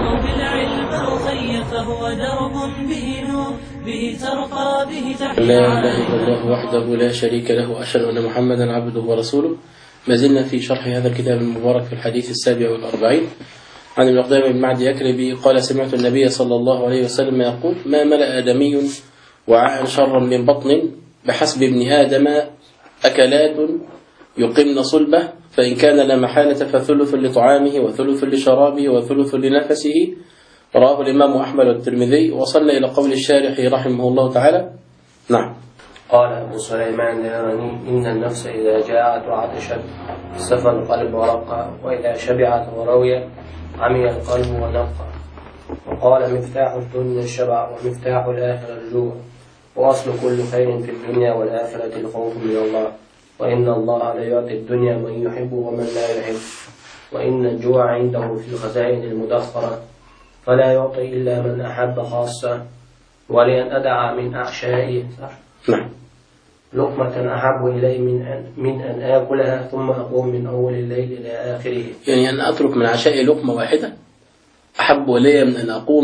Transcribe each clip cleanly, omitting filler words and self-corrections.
أو بالعلم أخي فهو درب به نور به ترقى به تحيا. لا إله إلا الله وحده لا شريك له وأشهد أن محمدا عبده ورسوله. ما زلنا في شرح هذا الكتاب المبارك في الحديث 47 عن المقدام بن معدي يكربي قال: سمعت النبي صلى الله عليه وسلم يقول: ما ملأ آدمي وعاء شرا من بطن بحسب ابن آدم أكلات يقمن صلبه، فإن كان لا محالة فثلث لطعامه وثلث لشرابه وثلث لنفسه. رواه الإمام أحمد والترمذي. وصلنا إلى قول الشارح رحمه الله تعالى. نعم. قال أبو سليمان الداراني: إن النفس إذا جاعت وعطشت سفى القلب ورقى، وإذا شبعت ورويت عمي القلب ونقى. وقال: مفتاح الدنيا الشبع ومفتاح الآخرة الجوع، وأصل كل خير في الدنيا والآخرة الخوف من الله، وإن الله لا يعطي الدنيا من يحب ومن لا يحب، وإن الجوع عنده في الخزائن المدخرة، فلا يعطي إلا من أحب خاصة. ولأن أدعى من أعشائه لقمة أحب إلي من أن آكلها ثم أقوم من أول الليل إلى آخره. يعني أن أترك من عشائي لقمة واحدة أحب إلي من أن أقوم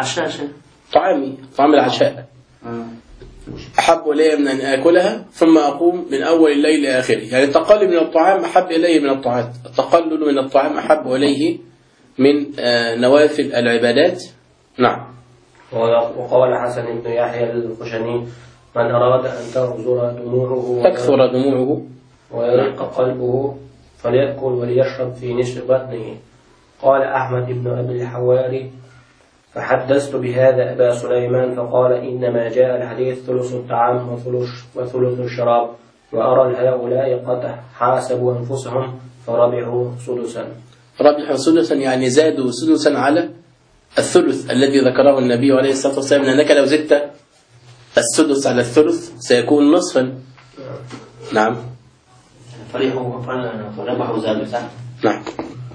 طعام العشاء أحب إلي من أن آكلها ثم أقوم من أول الليل إلى آخره. يعني التقلل من الطعام أحب إليه من الطاعات، التقلل من الطعام أحب إليه من نوافل العبادات. نعم. وقال حسن بن يحيى الخشني: من أراد أن تكثر دموعه ويرق قلبه فليأكل وليشرب في نصف بطنه. قال أحمد بن أبي الحواري: فحدثت بهذا أبا سليمان فقال: إنما جاء الحديث ثلث الطعام وثلث الشراب، وأرى هؤلاء قد حاسبوا أنفسهم فربحوا سدسا. ربحوا سدسا يعني زادوا سدسا على الثلث الذي ذكره النبي عليه الصلاة والسلام، لأنك لو زدت السدس على الثلث سيكون نصفا. نعم. فربحوا زادوا. نعم.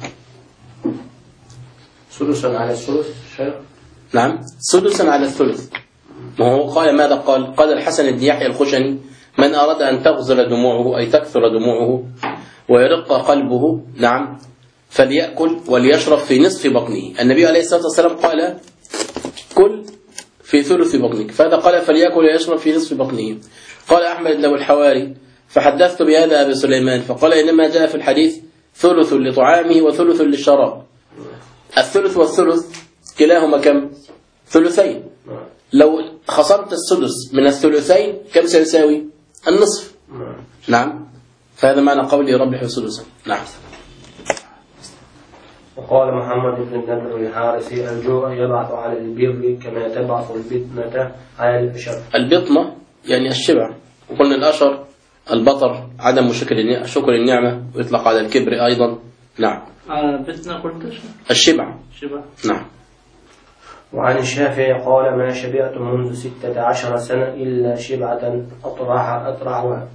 سدسا على الثلث. نعم، سدسا على الثلث. ما هو قال ماذا قال الحسن بن يحيى الخشني: من أراد أن تغزل دموعه أي تكثر دموعه ويرق قلبه، نعم، فليأكل وليشرب في نصف بطنه. النبي عليه الصلاة والسلام قال: كل في ثلث بطنك، فهذا قال فليأكل ويشرب في نصف بطنه. قال أحمد بن الحواري: فحدثت بهذا أبي سليمان فقال: إنما جاء في الحديث ثلث لطعامه وثلث للشراب. الثلث والثلث كلاهما كم؟ ثلثين. لو خصمت السدس من الثلثين كم سيساوي؟ النصف. نعم. فهذا معنى قولي ربحوا سدسا. نعم. وقال محمد بن النضر الحارثي: الجوع يبعث على البر كما تبعث البطنة على الأشر. البطنة يعني الشبع، وقلنا الأشر البطر عدم شكر النعمة، ويطلق على الكبر أيضا. نعم. البطنة قلت الشبع. نعم. وعن الشافعي قال: ما شبعت منذ 16 سنة إلا شبعة أطرحها.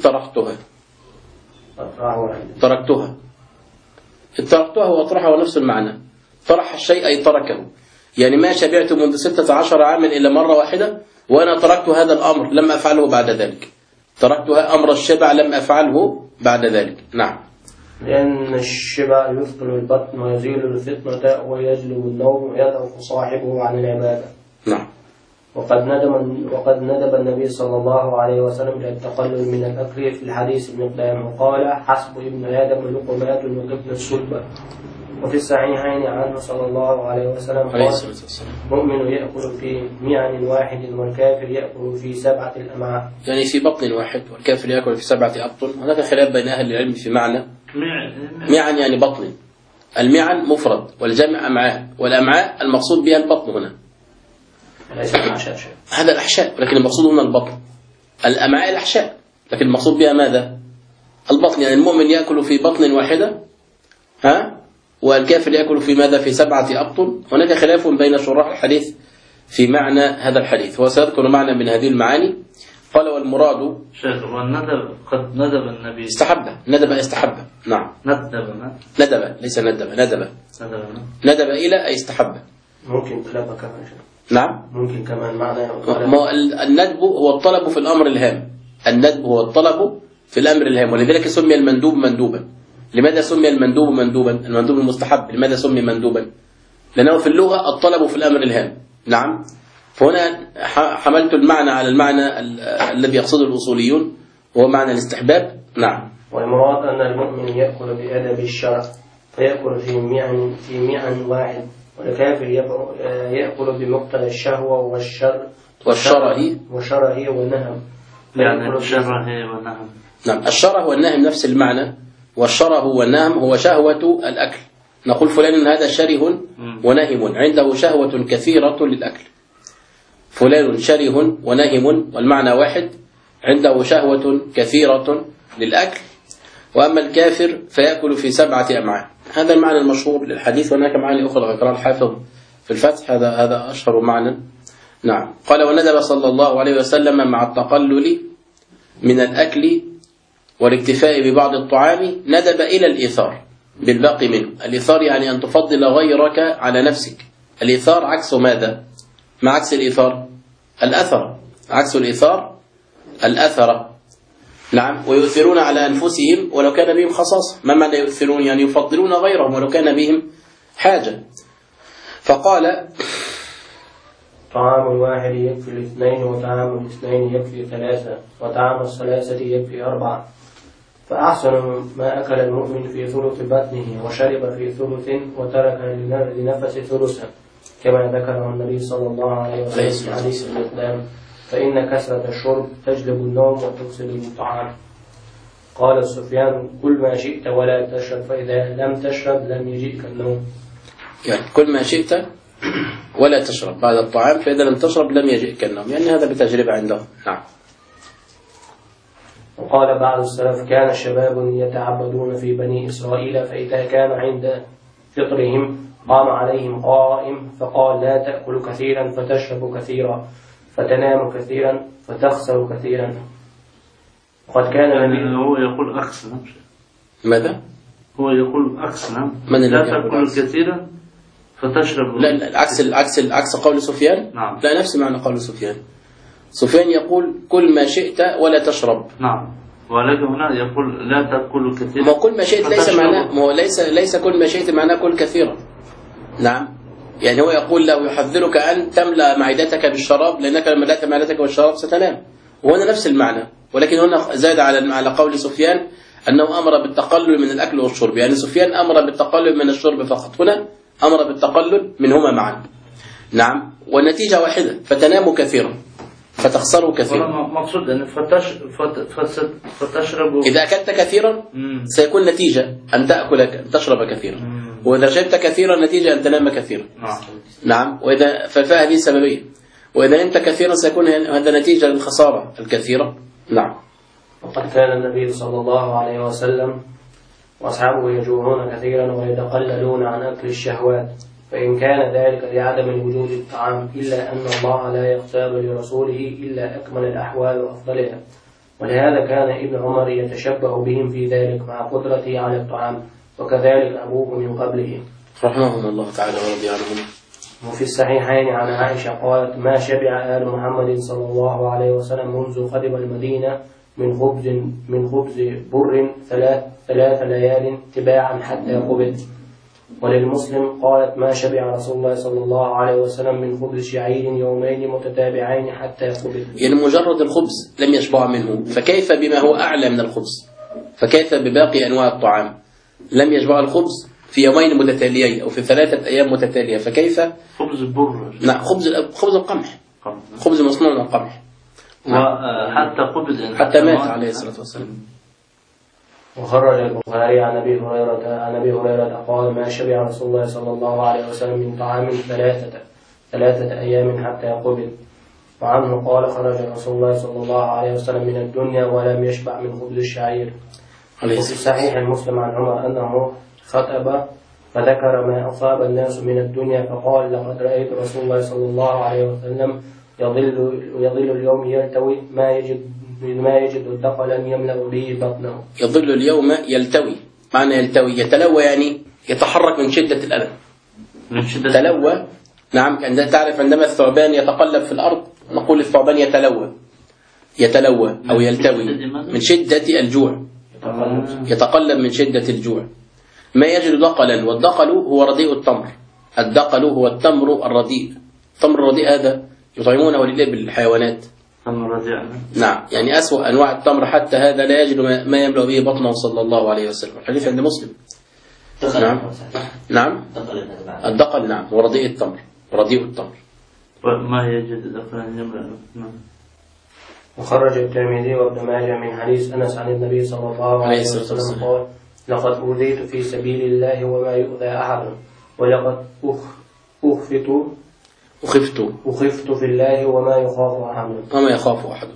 تركتها وأطرحها نفس المعنى. طرح الشيء أي تركه، يعني ما شبعت منذ 16 عاما إلا مرة واحدة، وأنا تركت هذا الأمر لم أفعله بعد ذلك. تركتها أمر الشبع لم أفعله بعد ذلك. نعم. لأن الشبع يثقل البطن ويزيل الفطنة ويجلب النوم ويضعف صاحبه عن العبادة. نعم. وقد ندب النبي صلى الله عليه وسلم إلى التقلل من الأكل في الحديث المقدام، وقال: حسب ابن آدم لقمات وقبل الصلبة. وفي الصحيحين عنه صلى الله عليه وسلم قال: مؤمن يأكل في معن واحد والكافر يأكل في 7 أمعاء. يعني في بطن واحد، والكافر يأكل في 7 أبطن. هناك خلاف بين أهل العلم في معنى معن يعني بطن. المعن مفرد والجمع أمعاء، والأمعاء المقصود بها البطن هنا. هذا الأحشاء، لكن المقصود هنا البطن. الأمعاء الأحشاء، لكن المقصود بها ماذا؟ البطن. يعني المؤمن يأكل في بطن واحدة، والكافر يأكل في ماذا؟ في 7 أبطن. هناك خلاف بين شراح الحديث في معنى هذا الحديث، وسيذكر معنى من هذه المعاني. قال: والمراد شيخ والندب قد ندب النبي استحب. نعم. ندب ليس ندب إلى أي استحب. ممكن طلب كمان. نعم. ممكن كمان معنى الندب هو الطلب في الأمر الهام. الندب هو الطلب في الأمر الهام، ولذلك سمي المندوب مندوبا. لماذا سمي المندوب مندوبا؟ المندوب المستحب لماذا سمي مندوبا؟ لأنه في اللغة الطلب في الأمر الهام. نعم. فهنا حملت المعنى على المعنى الذي يقصده الأصوليون وهو معنى الاستحباب. نعم. والمراد أن المؤمن يأكل بأدب الشرع فيأكل في معن واحد، والكافر يأكل بمقتضى الشهوة والشره والنهم. يعني الشره والنهم. نعم. الشره والنهم نفس المعنى، والشره والنهم هو شهوة الأكل. نقول فلان هذا شره ونهم، عنده شهوة كثيرة للأكل. فلان شره ونهم والمعنى واحد، عنده شهوة كثيرة للأكل. وأما الكافر فيأكل في 7 أمعاء. هذا المعنى المشهور للحديث، وهناك معاني أخرى ذكرها الحافظ في الفتح، هذا أشهر معنى. نعم. قال وندب صلى الله عليه وسلم مع التقلل من الأكل والاكتفاء ببعض الطعام ندب إلى الإيثار بالباقي منه. الإيثار يعني أن تفضل غيرك على نفسك. الإيثار عكس ماذا؟ ما عكس الإيثار؟ الأثر. عكس الإيثار الأثر. نعم. ويؤثرون على أنفسهم ولو كان بهم خصاصة. ما معنى يؤثرون؟ يعني يفضلون غيرهم ولو كان بهم حاجة. فقال طعام الواحد يكفي الاثنين، وطعام الاثنين يكفي 3، وطعام الثلاثة يكفي 4. فأحسن ما أكل المؤمن في ثلث بطنه وشرب في ثلث وترك لنفس ثلثا، كما ذكره النبي صلى الله عليه وسلم في حديث الإقدام، فإن كثرة الشرب تجلب النوم وتفسد الطعام. قال سفيان كل ما شئت ولا تشرب، فإذا لم تشرب لم يجئك النوم. يعني كل ما شئت ولا تشرب بعد الطعام، فإذا لم تشرب لم يجئك النوم، يعني هذا بتجربة عندهم. نعم. وقال بعض السلف كان شباب يتعبدون في بني إسرائيل، فإذا كان عند فطرهم قام عليهم قائم فقال لا تأكل كثيرا فتشرب كثيرا، فتنام كثيرا فتخسر كثيرا. وقد كان يعني هو يقول عكس. ماذا؟ هو يقول عكس. من لا تأكل كثيرا فتشرب. لا، عكس قول سفيان. نعم. لا، نفس معنى قول سفيان. سفيان يقول كل ما شئت ولا تشرب. نعم. ولكن هنا يقول لا تأكل كثيرا. ما كل ما شئت ليس معناه، ما هو ليس كل ما شئت معناه كل كثيرا. نعم. يعني هو يقول له يحذرك أن تملأ معدتك بالشراب، لأنك لما ملأت معدتك بالشراب ستنام. وهنا نفس المعنى، ولكن هنا زاد على قول سفيان أنه أمر بالتقلل من الأكل والشرب. يعني سفيان أمر بالتقلل من الشرب فقط، هنا أمر بالتقلل منهما معا. نعم. والنتيجة واحدة، فتنام كثيرا فتخسر كثيرا. مقصود أن فتشرب. إذا أكلت كثيرا سيكون نتيجة أن تشرب كثيرا، وإذا شربت كثيرا نتيجة أن تنام كثيرا. نعم. وإذا فهذه سببية، وإذا نمت كثيرا سيكون هذا نتيجة للخسارة الكثيرة. نعم. وقد كان النبي صلى الله عليه وسلم وأصحابه يجوعون كثيرا ويتقللون عن أكل الشهوات، فإن كان ذلك لعدم وجود الطعام، إلا أن الله لا يختار لرسوله إلا أكمل الأحوال وأفضلها. ولهذا كان ابن عمر يتشبه بهم في ذلك مع قدرته على الطعام، وكذلك أبوه من قبله رحمهم الله تعالى ورضي عنهم. وفي الصحيحين عن عائشة قالت ما شبع آل محمد صلى الله عليه وسلم منذ قدم المدينة من خبز بر 3 ليال تباعا حتى قبض. وللمسلم قالت ما شبع رسول الله صلى الله عليه وسلم من خبز شعير يومين متتابعين حتى قبض. يعني مجرد الخبز لم يشبع منه، فكيف بما هو أعلى من الخبز؟ فكيف بباقي أنواع الطعام؟ لم يشبع الخبز في يومين متتاليين أو في 3 أيام متتالية، فكيف خبز البر؟ نعم. خبز القمح، خبز مصنوع من القمح. وحتى قبض حتى مات عليه الصلاة والسلام. وخرج البخاري عن أبي هريرة قال ما شبع رسول الله صلى الله عليه وسلم من طعام 3 أيام حتى قبض. وعنه قال خرج رسول الله صلى الله عليه وسلم من الدنيا ولم يشبع من خبز الشعير. وفي صحيح مسلم عن عمر أنه خطب فذكر ما أصاب الناس من الدنيا فقال لقد رأيت رسول الله صلى الله عليه وسلم يظل اليوم يلتوي ما يجد دقلا يملأ به بطنه. يظل اليوم يلتوي، معنى يلتوي يتلوى، يعني يتحرك من شدة الألم. تلوى. نعم. تعرف عندما الثعبان يتقلب في الأرض نقول الثعبان يتلوى أو يلتوي من شدة الجوع، يتقلب من شدة الجوع. ما يجد دقلا، والدقل هو رديء التمر، الدقل هو التمر الرديء. التمر الرديء هذا يطعمونه للإبل الحيوانات. تمر رضيع. نعم، يعني أسوأ أنواع التمر، حتى هذا لا يجد ما يملأ به بطنه صلى الله عليه وسلم. الحديث عند مسلم. نعم الدقل، نعم، ورديء التمر، رديء التمر. وما يجد دقلا يملأ. وخرج الترمذي وابن ماجه من حديث أنس عن النبي صلى الله عليه وسلم قال: لقد أوذيت في سبيل الله وما يؤذى أحد، ولقد أخفت في الله وما يخاف أحد.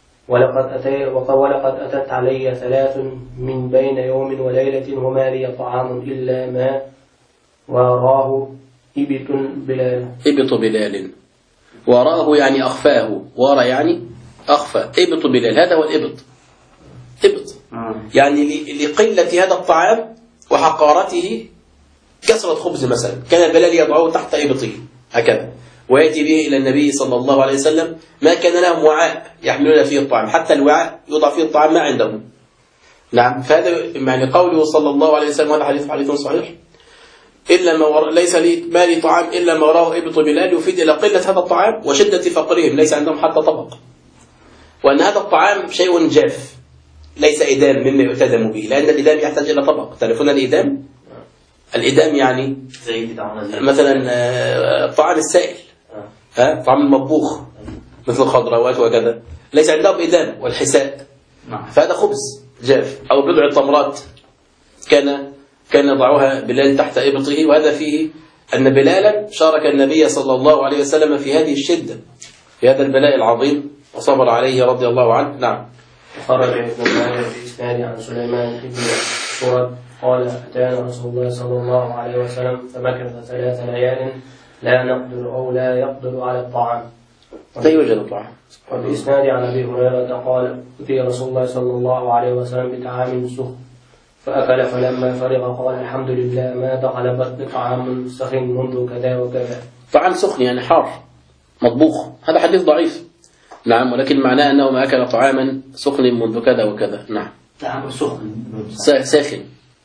ولقد أتت علي 3 من بين يوم وليلة وما لي طعام إلا ما وراه إبط بلال. وراه يعني أخفاه، ورا يعني أخفى. إبط بلال هذا هو الإبط. إبط يعني لقلة هذا الطعام وحقارته كسرة خبز مثلا، كان بلال يضعه تحت إبطه هكذا، ويأتي به إلى النبي صلى الله عليه وسلم. ما كان لهم وعاء يحملون فيه الطعام، حتى الوعاء يوضع فيه الطعام ما عندهم. نعم، فهذا يعني قوله صلى الله عليه وسلم، هذا حديث صحيح، إلا ما ليس لي مالي طعام إلا ما وراه إبط بلال، يفيد إلى قلة هذا الطعام وشدة فقرهم، ليس عندهم حتى طبق، وأن هذا الطعام شيء جاف ليس إدام مما يؤتدم به، لأن الإدام يحتاج إلى طبق. تعرفون الإدام؟ الإدام يعني مثلا الطعام السائل، طعام المطبوخ مثل الخضروات وكذا، ليس عندهم إدام والحساء، فهذا خبز جاف أو بضع تمرات كان يضعها بلال تحت إبطه. وهذا فيه أن بلالا شارك النبي صلى الله عليه وسلم في هذه الشدة، في هذا البلاء العظيم، وصبر عليه رضي الله عنه. نعم. خرج ابن ماجه في إسناد عن سليمان بن سرد قال: أتانا رسول الله صلى الله عليه وسلم فمكث 3 ليال لا نقدر أو لا يقدر على الطعام. لا يوجد الطعام. وفي إسناد عن أبي هريرة قال: أتي رسول الله صلى الله عليه وسلم بطعام سخن فأكل، فلما فرغ قال: الحمد لله ما دخل بطن طعام سخن منذ كذا وكذا. طعام سخن يعني حار مطبوخ، هذا حديث ضعيف. نعم، ولكن معناه أنه ما أكل طعاما سخن منذ كذا وكذا. نعم، طعام سخن ساخن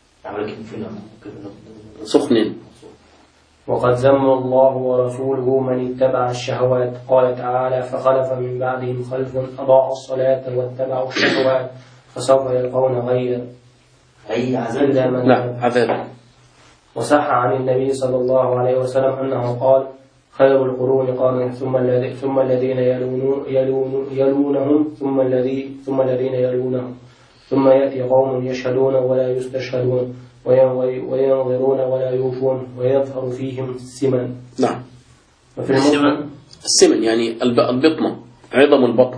سخن. وقد ذم الله ورسوله من اتبع الشهوات. قال تعالى: فخلف من بعدهم خلف أضاعوا الصلاة واتبعوا الشهوات فسوف يلقون غيا. نعم، عذابا. وصح عن النبي صلى الله عليه وسلم أنه قال: خير القرون قرني ثم الذين يلونهم ثم الذين يلونهم ثم يأتي قوم يشهدون ولا يستشهدون وينظرون ولا يوفون ويظهر فيهم السمن. نعم. وفي السمن يعني البطنة، عظم البطن.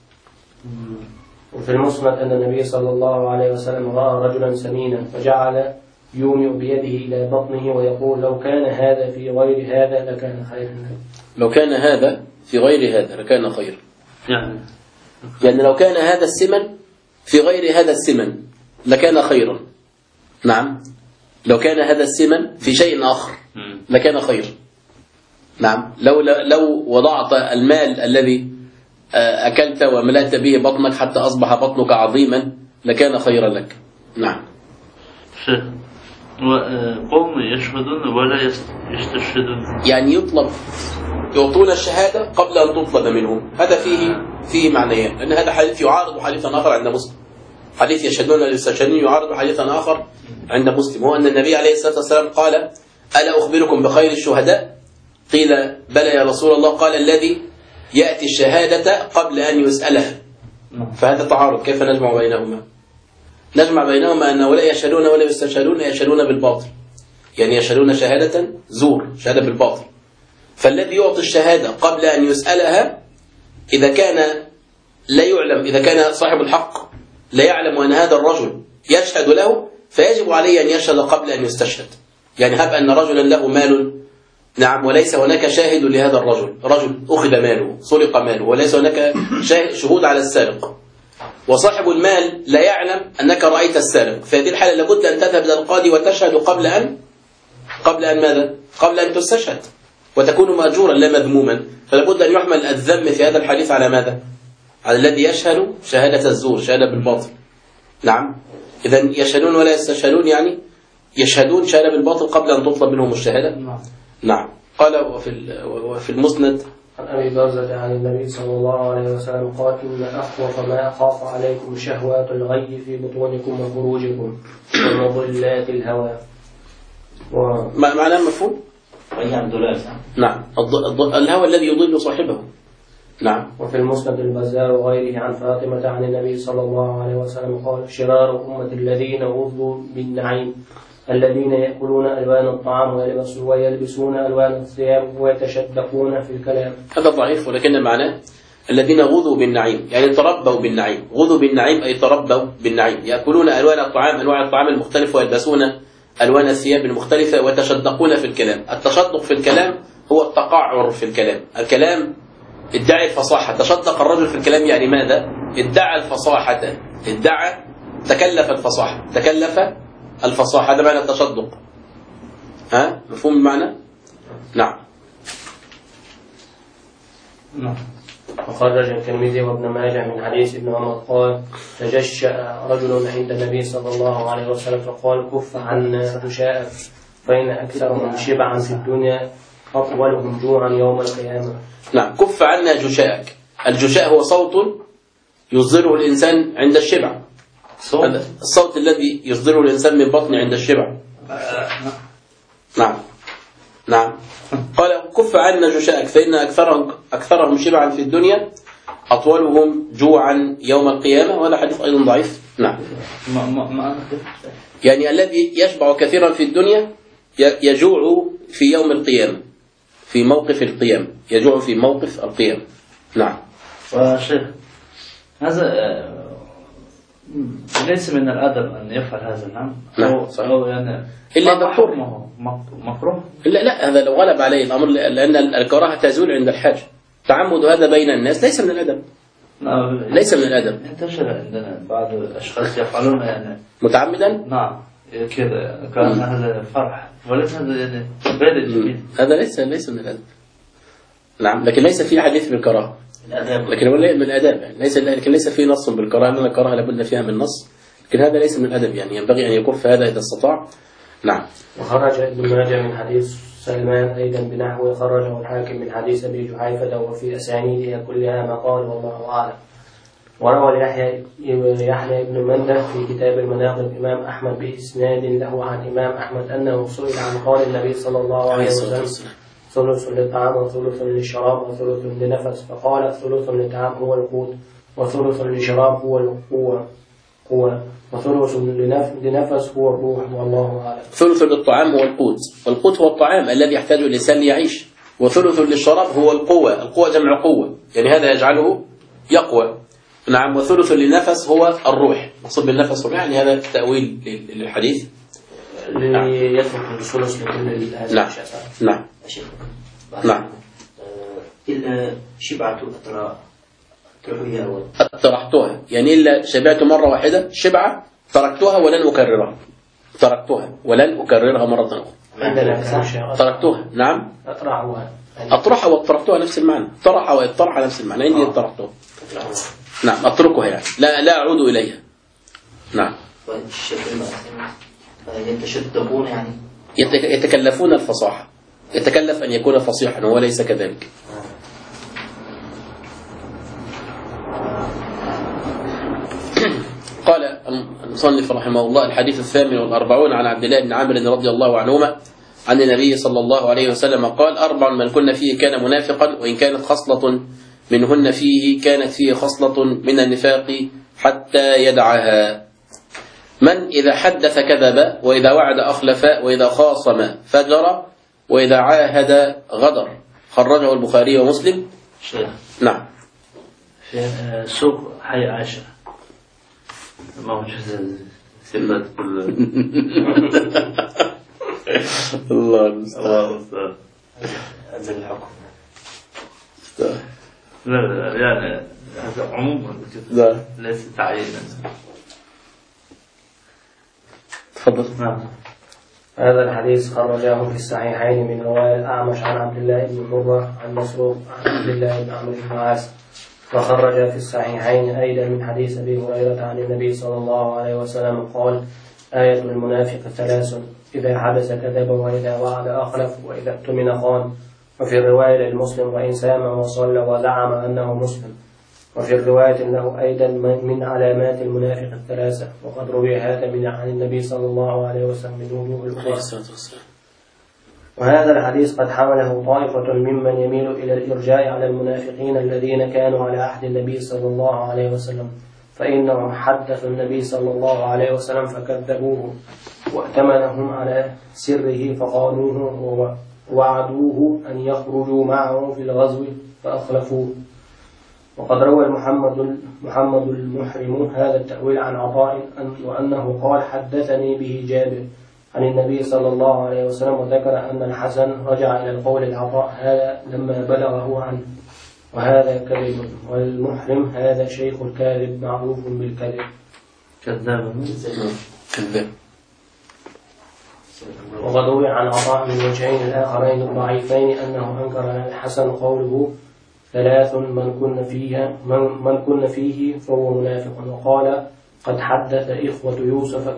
وفي المسند أن النبي صلى الله عليه وسلم رأى رجلا سمينا فجعل يومئ بيده إلى بطنه ويقول: لو كان هذا في غير هذا لكان خيرا. لو كان هذا في غير هذا لكان خيرا. يعني لو كان هذا السمن في غير هذا السمن لكان خيرا. نعم، لو كان هذا السمن في شيء آخر لكان خيرا. نعم، لو وضعت المال الذي أكلت وملأت به بطنك حتى أصبح بطنك عظيما لكان خيرا لك. نعم. وقوم يشهدون ولا يستشهدون، يعني يعطون الشهادة قبل أن تطلب منهم. هذا فيه معنيين، لأن هذا حديث يعارض حديثا آخر عند مسلم. حديث يشهدون ولا يستشهدون يعارض حديثا آخر عند مسلم، هو أن النبي عليه الصلاة والسلام قال: ألا أخبركم بخير الشهداء؟ قيل: بلى يا رسول الله. قال: الذي يأتي الشهادة قبل أن يسألها. فهذا تعارض، كيف نجمع بينهما؟ نجمع بينهما أن ولا يشهدون ولا يستشهدون يشهدون بالباطل، يعني يشهدون شهادة زور، شهادة بالباطل. فالذي يعطي الشهادة قبل أن يسألها إذا كان لا يعلم، إذا كان صاحب الحق لا يعلم أن هذا الرجل يشهد له، فيجب عليه أن يشهد قبل أن يستشهد. يعني هب أن رجلا له مال، نعم، وليس هناك شاهد لهذا الرجل، رجل أخذ ماله، سرق ماله، وليس هناك شهود على السارق، وصاحب المال لا يعلم أنك رأيت السارق، في هذه الحالة لابد أن تذهب إلى القاضي وتشهد قبل أن ماذا؟ قبل أن تستشهد، وتكون مأجورا لا مذموما. فلابد أن يحمل الذم في هذا الحديث على ماذا؟ على الذي يشهد شهادة الزور، شهادة بالباطل. نعم، إذن يشهدون ولا يستشهدون، يعني يشهدون شهادة بالباطل قبل أن تطلب منهم الشهادة. نعم. قال وفي المسند عن أبي برزة عن النبي صلى الله عليه وسلم قال إن أخوف ما أخاف عليكم شهوات الغي في بطونكم وفروجكم ومضلات الهوى. معناه مفهوم؟ نعم، الهوى الذي يضل صاحبه. نعم. وفي المسند البزار وغيره عن فاطمة عن النبي صلى الله عليه وسلم قال شرار أمة الذين غضوا بالنعيم الذين يأكلون ألوان الطعام ويلبسون ألوان الثياب ويتشدقون في الكلام. هذا ضعيف، ولكن معناه الذين غضوا بالنعيم يعني تربوا بالنعيم. غضوا بالنعيم أي تربوا بالنعيم، يأكلون ألوان الطعام، أنواع الطعام المختلفة، ويلبسون ألوان الثياب المختلفة، ويتشدقون في الكلام. التشدق في الكلام هو التقعر في الكلام. الكلام ادعي الفصاحة. تشدق الرجل في الكلام يعني ماذا؟ ادعى الفصاحة، ادعى، تكلف الفصاحة، تكلف الفصاحة. هذا معنى التشدق. ها؟ مفهوم المعنى؟ نعم. وخرج الترمذي وابن ماجه من حديث ابن عمر قال تجشأ رجل عند النبي صلى الله عليه وسلم فقال كف عنا غشاءك فإن أكثرهم شبعا في الدنيا أطولهم جوعا يوم القيامة. نعم. كف عنا جشاءك. الجشاء هو صوت يصدره الإنسان عند الشبع. الصوت الذي يصدره الإنسان من بطنه عند الشبع. نعم. نعم. قال كف عنا جشاءك فإن أكثرهم شبعا في الدنيا أطولهم جوعا يوم القيامة. وهذا حديث أيضا ضعيف. نعم. يعني الذي يشبع كثيرا في الدنيا يجوع في يوم القيامة، في موقف القيامة، يجوع في موقف القيامة. نعم. وشيخ هذا ليس من الأدب أن يفعل هذا. نعم. أو يعني إلا مكروه. لا هذا لو غلب عليه الأمر، لأن الكراهة تزول عند الحاجة. تعمد هذا بين الناس ليس من الأدب. ليس من الأدب. انتشر عندنا بعض الأشخاص يفعلون يعني متعمدا. نعم كذا كان هذا فرح، ولكن هذا يعني بارد جميل. هذا ليس من الأدب. نعم. لكن ليس في حديث بالكراهة. لكن هو من الآداب يعني لكن ليس فيه نص بالكراهة، لأن الكراهة لابد فيها من نص. لكن هذا ليس من الأدب، يعني ينبغي أن يكف هذا إذا استطاع. نعم. وخرج ابن ماجه من حديث سلمان أيضا بنحو خرجه الحاكم من حديث أبي جحيفة وفي أسانيدها كلها مقال والله أعلم. وروى يحيى بن منده في كتاب المناقب الإمام أحمد بإسناد له عن إمام أحمد أنه سئل عن قول النبي صلى الله عليه وسلم ثلث للطعام وثلث للشراب وثلث لنفس، فقال ثلث للطعام هو القوت وثلث للشراب هو القوة وثلث لنفس هو الروح والله أعلم. ثلث للطعام هو القوت، والقوت هو الطعام الذي يحتاجه الإنسان ليعيش. وثلث للشراب هو القوة جمع قوة، يعني هذا يجعله يقوى. نعم. وثلث للنفس هو الروح. مقصود بالنفس الروح يعني هذا تأويل للحديث. يترك الثلث لكل هذه الأشياء. نعم. نعم. إلا شبعت أطرحتها يعني إلا شبعت مرة واحدة شبعة تركتها ولن أكررها مرة أخرى. تركتها. نعم. أطرحها وأطرحتها نفس المعنى. طرح وإطرح نفس المعنى. عندي أطرحتها. نعم. أتركها يعني لا أعود إليها. نعم. يتشدقون يعني يتكلفون الفصاحة. يتكلف أن يكون فصيحا وهو ليس كذلك. قال المصنف رحمه الله الحديث 48 عن عبد الله بن عامر رضي الله عنهما عن النبي صلى الله عليه وسلم قال 4 من كن فيه كان منافقا، وإن كانت خصلة منهن فيه كانت فيه خصلة من النفاق حتى يدعها. من إذا حدث كذب، وإذا وعد أخلف، وإذا خاصم فجر، وإذا عاهد غدر. خرجه البخاري ومسلم. نعم. في سوق حي عاشر موجود سلة كل الله المستعان. أنزل الحكم. لا يعني هذا عموما ليس تعيينا. تفضل. نعم. هذا الحديث خرجاه في الصحيحين من رواية الأعمش عن عبد الله بن مرة عن مسروق عن عبد الله بن عمرو بن العاص، وخرج في الصحيحين أيضا من حديث أبي هريرة عن النبي صلى الله عليه وسلم قال: آية المنافق 3: إذا حدث كذب وإذا وعد أخلف وإذا اؤتمن خان. وفي الرواية للمسلم وإن سام وصلى وزعم أنه مسلم. وفي الرواية له أيضا من علامات المنافق الثلاثة. وقد روي هذا عن النبي صلى الله عليه وسلم من وجوه أخرى. وهذا الحديث قد حمله طائفة ممن يميل إلى الإرجاء على المنافقين الذين كانوا على عهد النبي صلى الله عليه وسلم، فإنهم حدثوا النبي صلى الله عليه وسلم فكذبوه وأتمنهم على سره فقالوه ووعدوه أن يخرجوا معه في الغزو فأخلفوه. وقد روى محمد المحرم هذا التأويل عن عطاء وأنه قال حدثني به جابر عن النبي صلى الله عليه وسلم، وذكر أن الحسن رجع إلى القول العطاء هذا لما بلغه عنه، وهذا كذب. والمحرم هذا شيخ الكاذب معروف بالكذب. كذاب. وقد روي عن عطاء من وجهين الآخرين الضعيفين أنه أنكر على الحسن قوله ثلاث من كن فيه فهو منافق، وقال قد حدث إخوة يوسف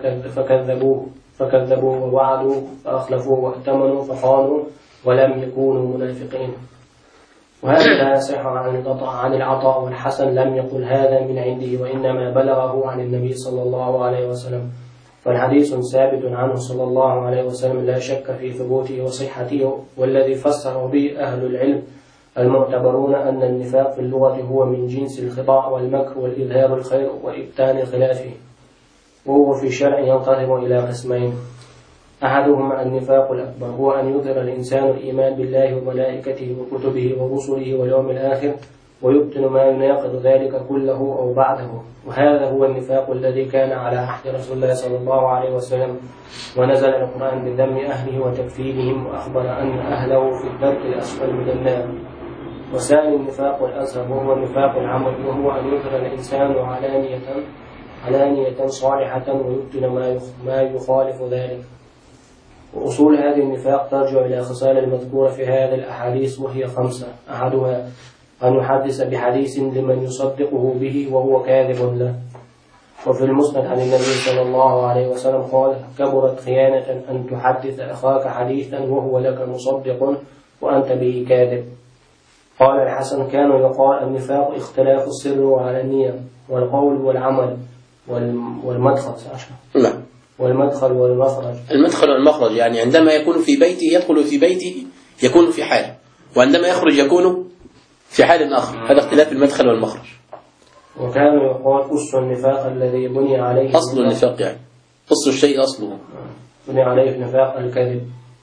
فكذبوه ووعدوا فأخلفوه وأتمنوا فخانوا ولم يكونوا منافقين. وهذا لا يصح عن العطاء، والحسن لم يقل هذا من عنده وإنما بلغه عن النبي صلى الله عليه وسلم، فالحديث ثابت عنه صلى الله عليه وسلم لا شك في ثبوته وصحته. والذي فسر به أهل العلم المعتبرون أن النفاق في اللغة هو من جنس الخطاع والمكر والإظهار الخير وإبطان خلافه، وهو في الشرع ينقسم إلى قسمين. أحدهما النفاق الأكبر، هو أن يظهر الإنسان الإيمان بالله وملائكته وكتبه ورسله واليوم الآخر ويبطن ما يناقض ذلك كله أو بعده، وهذا هو النفاق الذي كان على عهد رسول الله صلى الله عليه وسلم، ونزل القرآن بذم أهله وتكفيرهم وأخبر أن أهله في الدرك الأسفل من النار. وثاني النفاق الأصغر وهو النفاق العمل، وهو أن يظهر الإنسان علانية صالحة ويبطن ما يخالف ذلك. وأصول هذه النفاق ترجع إلى خصال المذكورة في هذه الأحاديث، وهي 5. أحدها أن يحدث بحديث لمن يصدقه به وهو كاذب له. وفي المسند عن النبي صلى الله عليه وسلم قال كبرت خيانة أن تحدث أخاك حديثا وهو لك مصدق وأنت به كاذب. قال الحسن كان يقال النفاق اختلاف السر وعلانية والقول والعمل والمدخل. نعم. والمدخل والمخرج. المدخل والمخرج يعني عندما يكون في بيته يدخل في بيته يكون في حال، وعندما يخرج يكون في حال آخر. هذا اختلاف المدخل والمخرج. وكان يقال أصل النفاق الذي بني عليه أصل النفاق، يعني أصل الشيء أصله بني عليه النفاق الكذب.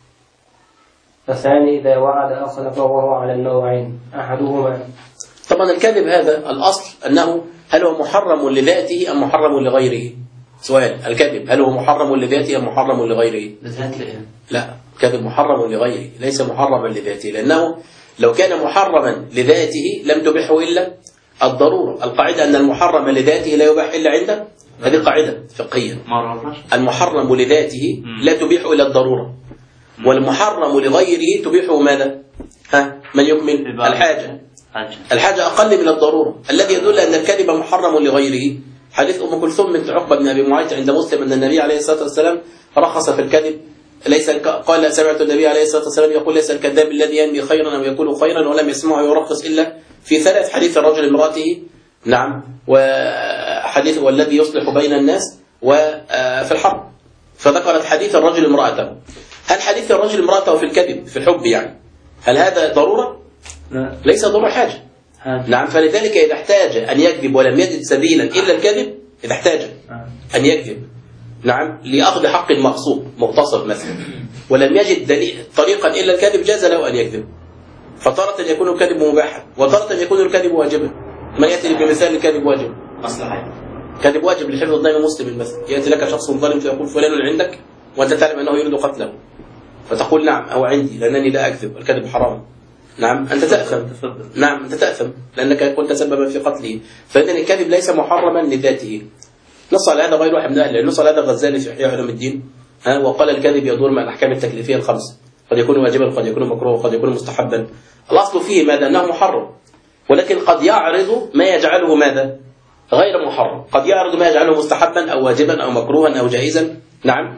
الثاني إذا وعد أخلف وهو على النوعين. أحدهما طبعا الكذب هذا الأصل أنه هل هو محرم لذاته أم محرم لغيره؟ سؤال، الكذب هل هو محرم لذاته أم محرم لغيره؟ لا، الكذب محرم لغيره ليس محرما لذاته، لأنه لو كان محرما لذاته لم تبحه إلا الضرورة. القاعدة أن المحرم لذاته لا يباح إلا عنده، هذه قاعدة فقهية. المحرم لذاته لا تبيح إلا الضرورة، والمحرم لغيره تبيحه ماذا؟ من يكمل؟ الحاجة أقل من الضرورة. الذي يدل أن الكذب محرم لغيره حديث أم كلثوم بنت عقبة بن أبي معيط عند مسلم أن النبي عليه الصلاة والسلام رخص في الكذب. قال سمعت النبي عليه الصلاة والسلام يقول ليس الكذاب الذي ينمي خيرا أو يقول خيرا ولم يسمعه يرخص إلا في 3: حديث الرجل امرأته، نعم، وحديث والذي يصلح بين الناس، وفي الحرب. فذكرت حديث الرجل امرأته. هل حديث الرجل امرأته في الكذب في الحب يعني هل هذا ضرورة؟ ليس ضرورة، حاجة. نعم. فلذلك إذا احتاج أن يكذب ولم يجد سبيلا إلا الكذب، إذا احتاج أن يكذب، نعم، لأخذ حق مغصوب مغتصب مثلا، ولم يجد طريقا إلا الكذب، جاز له أن يكذب. فطارة يكون الكذب مباحا وطارة يكون الكذب واجبا. ما يأتي بمثال الكذب واجب؟ مصلحة. كذب واجب لحفظ دم مسلم مثلا، يأتي لك شخص ظالم فيقول فلان عندك وأنت تعلم أنه يريد قتله، فتقول نعم هو عندي لأنني لا أكذب، الكذب حرام. نعم أنت تأثم. نعم أنت تأثم لأنك كنت سببا في قتله. فإذن الكذب ليس محرما لذاته. نص على هذا غير واحد من أهل، نص على هذا الغزالي في إحياء علوم الدين، وقال الكذب يدور مع الأحكام التكليفية ال5، قد يكون واجبا قد يكون مكروه قد يكون مستحبا. الأصل فيه ماذا؟ أنه محرم، ولكن قد يعرض ما يجعله ماذا؟ غير محرم، قد يعرض ما يجعله مستحبا أو واجبا أو مكروها أو جائزا. نعم.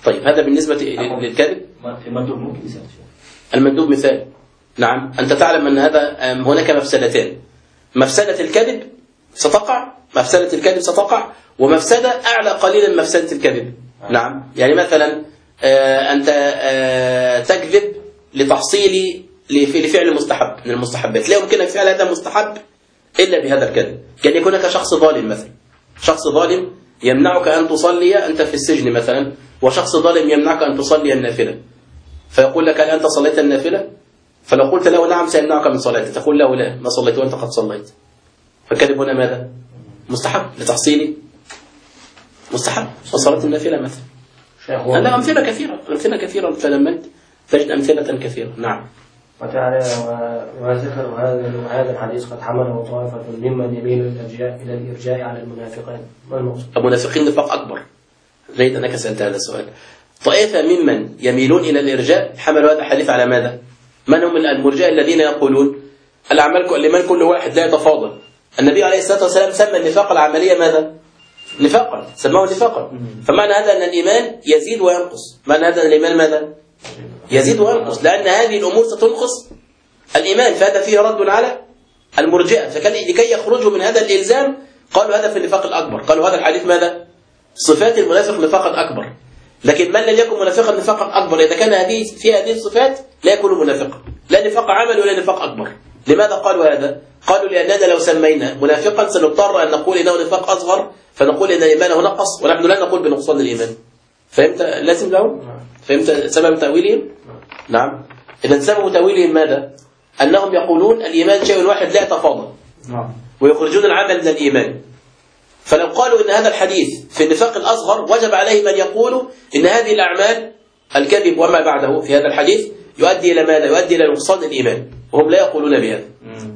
طيب هذا بالنسبة للكذب. المندوب ممكن يسأل شيء. المندوب مثال. نعم، أنت تعلم أن هذا هناك مفسدتان. مفسدة الكذب ستقع، مفسدة الكذب ستقع، ومفسدة أعلى قليلا من مفسدة الكذب. نعم، يعني مثلا أنت تكذب لتحصيل لفعل مستحب من المستحبات، لا يمكنك فعل هذا المستحب إلا بهذا الكذب. كان يكون هناك شخص ظالم مثلا، شخص ظالم يمنعك أن تصلي، أنت في السجن مثلا، وشخص ظالم يمنعك أن تصلي النافلة، فيقول لك هل أنت صليت النافلة؟ فلو قلت له نعم سيمنعك من صلاتك، تقول له لا ما صليت وأنت قد صليت. فالكذب هنا ماذا؟ مستحب لتحصيل مستحب، وصلاة النافلة مثلا. لا، أمثلة كثيرة، أمثلة كثيرة، تلمت تجد أمثلة كثيرة. نعم. وتعالى وذكر هذا الحديث قد حمله طائفة ممن يميل إلى الإرجاء على المنافقين. ما المقصود؟ المنافقين نفاق أكبر. جيد أنك سألت هذا السؤال. طائفة ممن يميلون إلى الإرجاء حملوا هذا الحديث على ماذا؟ من هم المرجئة الذين يقولون الأعمال كل واحد لا يتفاضل. النبي عليه الصلاة والسلام سمى النفاق العملية ماذا؟ نفاقا، سماه نفاقا. فمعنى هذا أن الإيمان يزيد وينقص. معنى هذا أن الإيمان ماذا؟ يزيد وينقص، لأن هذه الأمور ستنقص الإيمان، فهذا فيه رد على المرجئة. فكان لكي يخرجوا من هذا الإلزام قالوا هذا في النفاق الأكبر، قالوا هذا الحديث ماذا؟ صفات المنافق نفاقا أكبر. لكن من لم يكن منافقا نفاقا أكبر إذا كان في هذه الصفات لا يكون منافقا، لا نفاق عمل ولا نفاق أكبر. لماذا قالوا هذا؟ قالوا لأننا لو سمينا منافقا سنضطر أن نقول إنه نفاق أصغر، فنقول إن إيمانه نقص، ونحن لا نقول بنقصان الإيمان. فهمت لازم له؟ فهمت سبب تأويلهم؟ نعم. إذا سبب تأويلهم ماذا؟ أنهم يقولون الإيمان شيء واحد لا يتفاضل، ويخرجون العمل من الإيمان. فلو قالوا إن هذا الحديث في النفاق الأصغر وجب عليهم أن يقولوا إن هذه الأعمال الكذب وما بعده في هذا الحديث يؤدي إلى ماذا؟ يؤدي إلى نقصان الإيمان، وهم لا يقولون بهذا.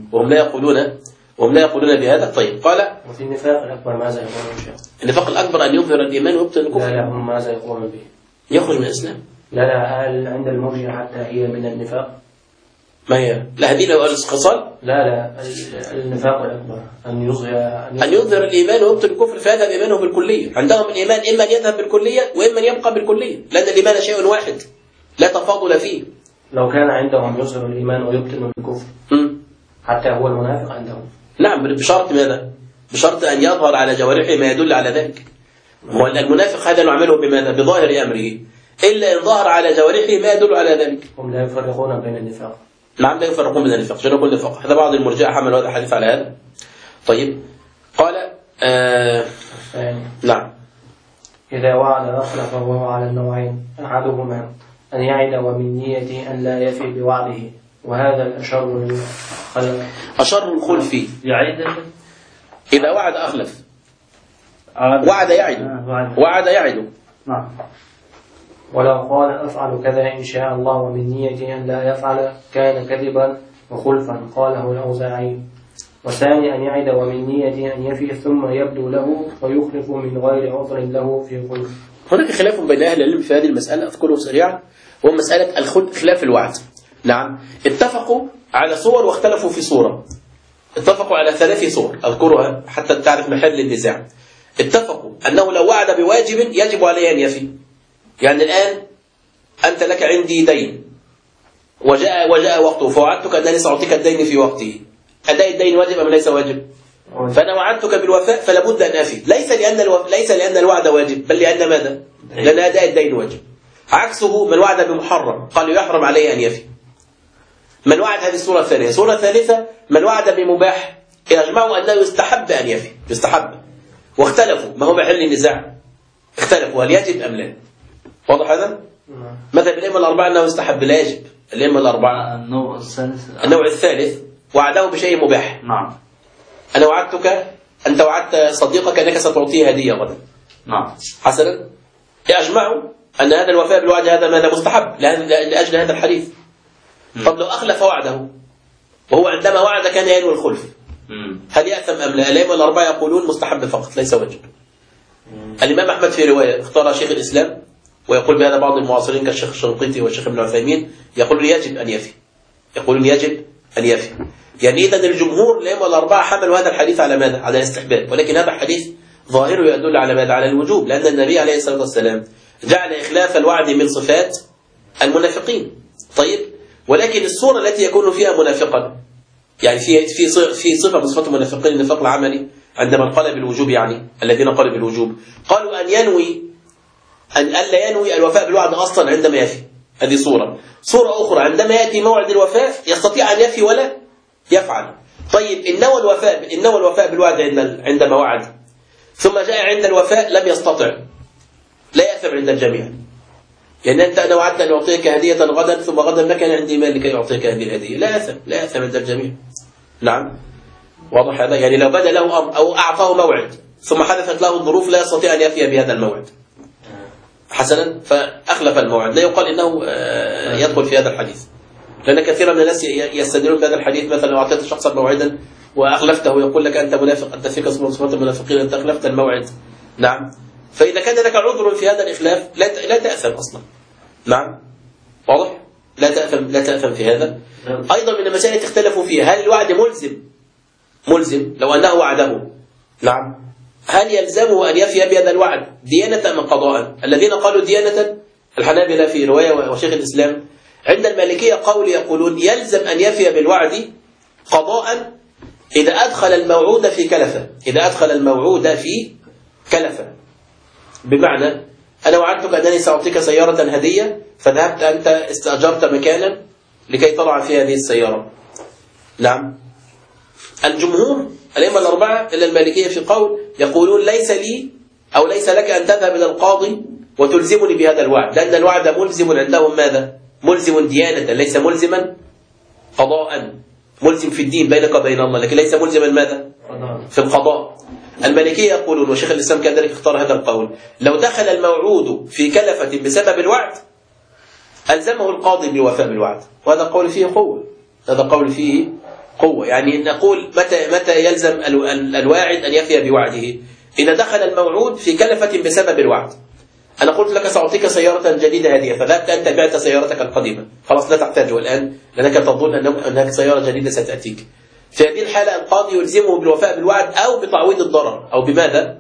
وهم لا يقولون بهذا. طيب قال وفي النفاق الأكبر ماذا يقولون الشيخ؟ النفاق الأكبر أن يظهر الإيمان ويبطن الكفر. لا هم ماذا يقولون به؟ يخرج من الإسلام. لا عند المرجئة حتى هي من النفاق. ما هي؟ لا هذه لو الخصال؟ لا النفاق الأكبر أن يظهر الإيمان ويبطن الكفر، فيذهب إيمانه بالكلية. عندهم الإيمان إما أن يذهب بالكلية وإما أن يبقى بالكلية، لأن الإيمان شيء واحد لا تفاضل فيه. لو كان عندهم يظهر الإيمان ويبطن الكفر حتى هو المنافق عندهم. نعم، بشرط ماذا؟ بشرط أن يظهر على جوارحه ما يدل على ذلك. المنافق هذا نعمله بماذا؟ بظاهر أمره، إلا إن ظهر على جوارحه ما يدل على ذلك. هم لا يفرقون بين النفاق. نعم، لا يفرقون بين النفاق، جنب النفاق. هذا بعض المرجئة حملوا هذا الحديث على هذا. طيب قال نعم. إذا وعد أخلف فهو على النوعين، أحدهما أن يعد ومن نيته أن لا يفي بوعده، وهذا أشر الخلف. يعيد إذا وعد أخلف. وعد يعد. نعم. ولو قال أفعل كذا إن شاء الله ومن نيته أن لا يفعل كان كذبا وخلفا، قاله الأوزاعي. والثاني أن يعد ومن نيته أن يفي ثم يبدو له ويخلف من غير عذر له في خلف. هناك خلاف بين أهل العلم في هذه المسألة أذكره سريعا، وهو مسألة خلاف الوعد. نعم، اتفقوا على صور واختلفوا في صورة. اتفقوا على 3 صور أذكرها حتى تعرف محل النزاع. اتفقوا أنه لو وعد بواجب يجب عليه أن يفي. يعني الآن أنت لك عندي دين وجاء وقته، فوعدتك أنني سأعطيك الدين في وقته. أداء الدين واجب أم ليس واجب؟ فأنا وعدتك بالوفاء فلا بد أن أفي، ليس لأن الوعد واجب، بل لأن ماذا؟ لأن أداء الدين واجب. عكسه من وعد بمحرم قالوا يحرم عليه أن يفي. من وعد هذه الصورة الثانية. الصورة الثالثة من وعد بمباح يجمعوا أنه يستحب أن يفي، يستحب. واختلفوا، ما هو محل النزاع؟ اختلفوا هل يجب أم لا. واضح هذا؟ مثلا الأئمة الأربعة أنه يستحب، لا يجب. الأئمة الأربعة. النوع الثالث وعده بشيء مباح. نعم. أنا وعدتك، أنت وعدت صديقك أنك ستعطيه هدية غدا. نعم. حسنا. يجمعوا أن هذا الوفاء بالوعد هذا ماذا؟ مستحب لأجل هذا الحديث. طب لو أخلف وعده وهو عندما وعد كان ينوي الخلف، هل يأثم أم لا؟ الأئمة الأربعة يقولون مستحب فقط ليس واجب. الإمام أحمد في رواية اختار شيخ الإسلام ويقول بهذا بعض المعاصرين كالشيخ الشنقيطي والشيخ ابن عثيمين يقولون يجب أن يفي. يعني إذن الجمهور الأئمة الأربعة حملوا هذا الحديث على ماذا؟ على الاستحباب، ولكن هذا الحديث ظاهره يدل على ماذا؟ على الوجوب، لأن النبي عليه الصلاة والسلام جعل إخلاف الوعد من صفات المنافقين. طيب، ولكن الصورة التي يكون فيها منافقا، يعني في صفة من صفات المنافقين النفاق العملي، عندما قال بالوجوب، يعني الذين قالوا بالوجوب قالوا أن ألا ينوي الوفاء بالوعد أصلا عندما يفي. هذه صورة أخرى، عندما يأتي موعد الوفاء يستطيع أن يفي ولا يفعل. طيب، إن نوى الوفاء بالوعد عندما وعد، ثم جاء عند الوفاء لم يستطع، لا يأثم عند الجميع. يعني أنا وعدت أن أعطيك هدية غدا، ثم غدا ما كان عندي مال لكي أعطيك هذه الهدية، لا أثم عند الجميع. نعم، واضح هذا؟ يعني لو بدا له أمر أو أعطاه موعد ثم حدثت له الظروف لا يستطيع أن يفي بهذا الموعد حسنا، فأخلف الموعد، لا يقال إنه يدخل في هذا الحديث، لأن كثيرا من الناس يستدلون بهذا الحديث. مثلا لو أعطيت شخصا موعدا وأخلفته يقول لك أنت منافق، أنت فيك صفات المنافقين، أنت أخلفت الموعد. نعم، فإذا كان لك عذر في هذا الإخلاف لا تأثم أصلا. نعم، واضح؟ لا تأثم في هذا. أيضا من المسائل تختلفوا فيها، هل الوعد ملزم لو أنه وعده؟ نعم، هل يلزمه أن يفي بهذا الوعد ديانة أم قضاء؟ الذين قالوا ديانة الحنابلة في رواية وشيخ الإسلام. عند المالكية قول يقولون يلزم أن يفي بالوعد قضاء إذا أدخل الموعود في كلفة. بمعنى أنا وعدتك أنني سأعطيك سيارة هدية، فذهبت أنت استأجرت مكانا لكي تضع فيها هذه السيارة. نعم، الجمهور الأئمة الأربعة إلا المالكية في قول يقولون ليس لي أو ليس لك أن تذهب إلى القاضي وتلزمني بهذا الوعد، لأن الوعد ملزم عندهم ماذا؟ ملزم ديانة، ليس ملزما قضاء. ملزم في الدين بينك وبين الله، لكن ليس ملزما ماذا؟ في القضاء. المالكية يقولون، وشيخ الإسلام كذلك اختار هذا القول، لو دخل الموعود في كلفة بسبب الوعد ألزمه القاضي بالوفاء بالوعد، وهذا قول فيه قوة. يعني نقول متى يلزم الواعد أن يفي بوعده؟ إذا دخل الموعود في كلفة بسبب الوعد. أنا قلت لك سأعطيك سيارة جديدة هدية، فذهبت أنت بعت سيارتك القديمة، خلاص لا تحتاجه الآن لأنك تظن أنك سيارة جديدة ستأتيك. في هذه الحالة القاضي يلزمه بالوفاء بالوعد أو بتعويض الضرر، أو بماذا؟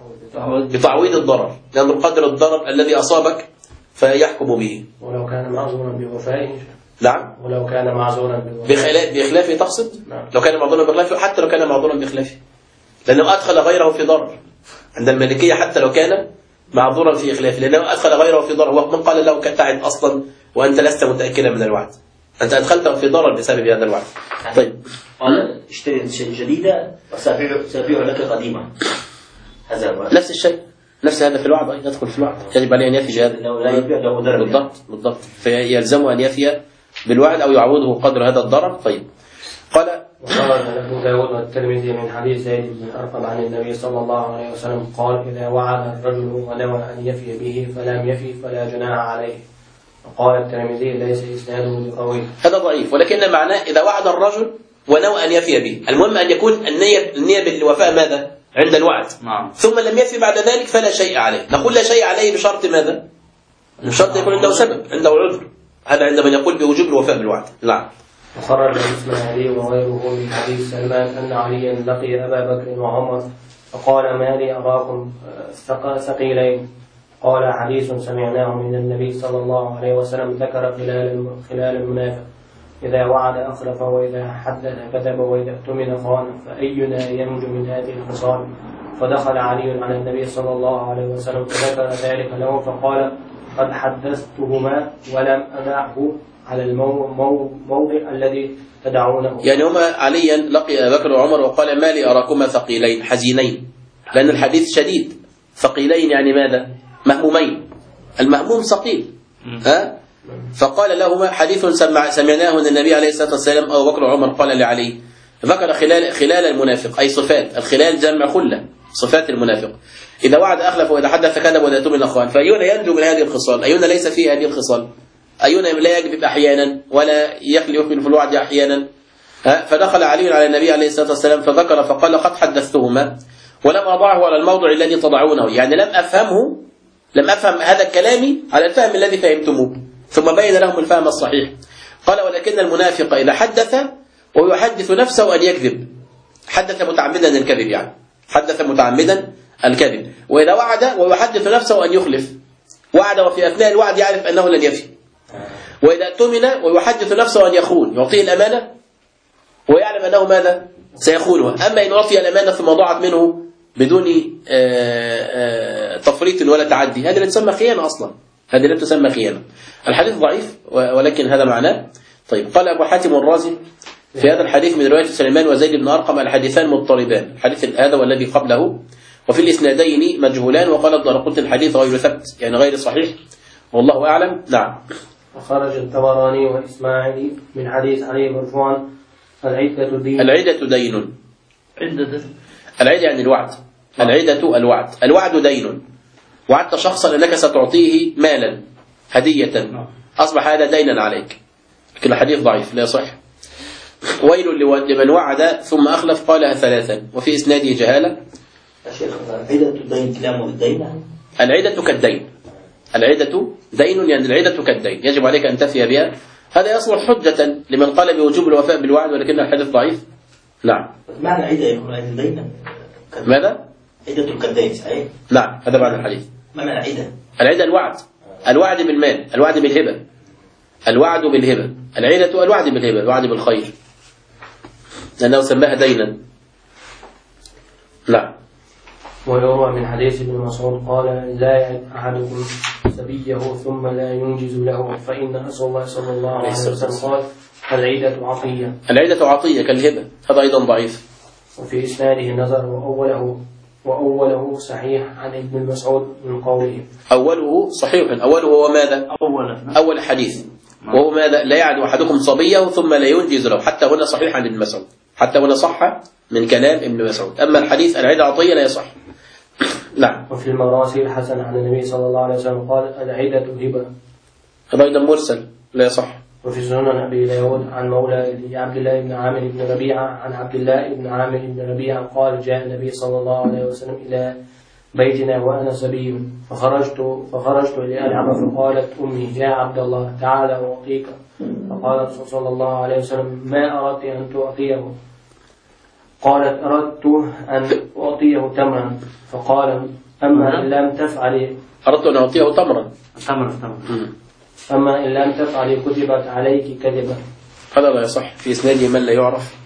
بتعويض الضرر، لأنه قدر الضرر الذي أصابك فيحكم به. ولو كان معذورا بوفائه. نعم، ولو كان معذورا بإخلافه تقصد؟ نعم. لو كان معذورا بإخلافه، حتى لو كان معذورا بإخلافه، لأنه أدخل غيره في ضرر. عند المالكية حتى لو كان معذورا في إخلافه، لأنه أدخل غيره في ضرر. ومن قال له كتعد أصلا وأنت لست متأكدا من الوعد، أنت أدخلته في ضرر بسبب هذا الوعد. طيب، قال اشتري جديدة وسأبيع لك قديمة، هذا الوعد. نفس الشيء، نفس هذا في الوعد أيضا يدخل في الوعد، يجب عليه أن يفي بهذا. لا يبيع له ضرر. بالضبط، فيلزمه أن يفي بالوعد أو يعوضه قدر هذا الضرر. طيب، قال وقال أبو داود والترمذي من حديث زيد بن أرقم عن النبي صلى الله عليه وسلم قال: إذا وعد الرجل ونوى أن يفي به فلم يفي فلا جناح عليه. وقال الترمذي: ليس إسناده بقوي. هذا ضعيف، ولكن معناه إذا وعد الرجل ونوى أن يفي به، المهم أن يكون النية بالوفاء ماذا؟ عند الوعد. ثم لم يفي بعد ذلك فلا شيء عليه. نقول لا شيء عليه بشرط ماذا؟ بشرط يكون عنده سبب، عنده عذر. هذا عندما يقول بوجوب الوفاء بالوعد. نعم. وخرج الإسماعيلي وغيره من حديث سلمان أن عليا لقي أبا بكر وعمر فقال: ما لي أراكم ثقيلين؟ قال: حديث سمعناه من النبي صلى الله عليه وسلم ذكر خلال المنافق: إذا وعد أخلف، وإذا حدث كذب، وإذا اؤتمن خان، فأينا ينجو من هذه الخصال؟ فدخل علي على النبي صلى الله عليه وسلم فذكر ذلك له فقال: قد حدثتهما ولم أدعه على الموضع الذي تدعونه. يعني هما عليا لقي أبا بكر وعمر وقال: ما لي أراكما ثقيلين حزينين، لأن الحديث شديد. ثقيلين يعني ماذا؟ مهمومين، المهموم ثقيل. فقال لهما: حديث سمعناه من النبي عليه الصلاة والسلام. أبو بكر وعمر قال لعلي، ذكر خلال المنافق، أي صفات الخلال، جمع خلة، صفات المنافق: إذا وعد أخلف، وإذا حدث كذب، وإذا اؤتمن خان. فأينا ينجو من هذه الخصال؟ أينا ليس فيه هذه الخصال؟ أينا لا يكذب أحيانا ولا يخلف في الوعد أحيانا؟ فدخل علي على النبي عليه الصلاة والسلام فذكر فقال: قد حدثتهما ولم أضعه على الموضع الذي تضعونه. يعني لم أفهم هذا الكلام على الفهم الذي فهمتموه. ثم بين لهم الفهم الصحيح. قال: ولكن المنافق إذا حدث ويحدث نفسه أن يكذب، حدث متعمدا الكذب، يعني حدث متعمدا الكذب. وإذا وعد ويحدث نفسه أن يخلف، وعد وفي أثناء الوعد يعرف أنه لن يفي. وإذا اؤتمن ويحدث نفسه أن يخون يعطيه الأمانة ويعلم أنه ماذا سيخونها. أما إن أعطي الأمانة ثم ضاعت منه بدون تفريط ولا تعدي، هذه لا تسمى خيانة أصلا، هذه لا تسمى خيانة. الحديث ضعيف ولكن هذا معناه. طيب قال أبو حاتم الرازي في هذا الحديث من رواية سليمان وزيد بن أرقم الحديثان مضطربان، الحديث هذا والذي قبله، وفي الإسنادين مجهولان. وقال الدارقطني الحديث غير ثبت يعني غير صحيح والله أعلم. نعم. وخرج الطبراني وإسماعيل من حديث علي مرفوعا العدة دين. العدة دين. العدة يعني الوعد. العدة الوعد. الوعد دين. وعدت شخصا أنك ستعطيه مالا هدية، أصبح هذا دينا عليك، لكن الحديث ضعيف لا يصح. ويل لمن وعد ثم أخلف قالها ثلاثا وفي إسناده جهالة. الشيخ العدة الدين كلامه بالدين. العدة كالدين. العدة دين يعني العدة كالدين يجب عليك أن تفي بها. هذا يصلح حجة لمن قال بوجوب الوفاء بالوعد ولكن الحديث ضعيف. نعم. معنى عدة يكون عدة دين. ماذا؟ عدة كالدين صحيح. نعم هذا معنى الحديث. ما معنى عدة؟ العدة الوعد. الوعد بالمال، الوعد بالهبة، الوعد بالهبة. العدة الوعد بالهبة، الوعد بالخير، لأنه سماها دينا. نعم. ويروى من حديث ابن مسعود قال لا يعد أحدكم سبيه ثم لا ينجز له، فإن رسول الله صلى الله عليه وسلم قال العدة عطية. العدة عطية كالهبة، هذا أيضا ضعيف. وفي إسناده نظر وأوله صحيح عن ابن مسعود من قوله. أوله صحيح. أوله هو ماذا؟ أول حديث وهو ماذا؟ لا يعد أحدكم صبيه ثم لا ينجز له، حتى هنا صحيح عن ابن مسعود، حتى هنا صح من كلام ابن مسعود. أما الحديث العدة عطية لا يصح. نعم. وفي المراسيل حسن عن النبي صلى الله عليه وسلم قال العدة هبة، هذا أيضا مرسل لا يصح. وفي سنن أبي داود عن مولى عبد الله بن عامر بن ربيعة عن عبد الله بن عامر بن ربيعة قال جاء النبي صلى الله عليه وسلم إلى بيتنا وأنا صبي فخرجت لألعب، فقالت أمي يا عبد الله تعالى أعطيك، فقال صلى الله عليه وسلم ما أردت أن تعطيه؟ قالت أردت أن أعطيه تمرا، فقال أما إن لم تفعلي. أردت أن أعطيه تمرا. أما إن لم تفعلي كتبت عليك كذبا. هذا لا يصح، في إسناده من لا يعرف.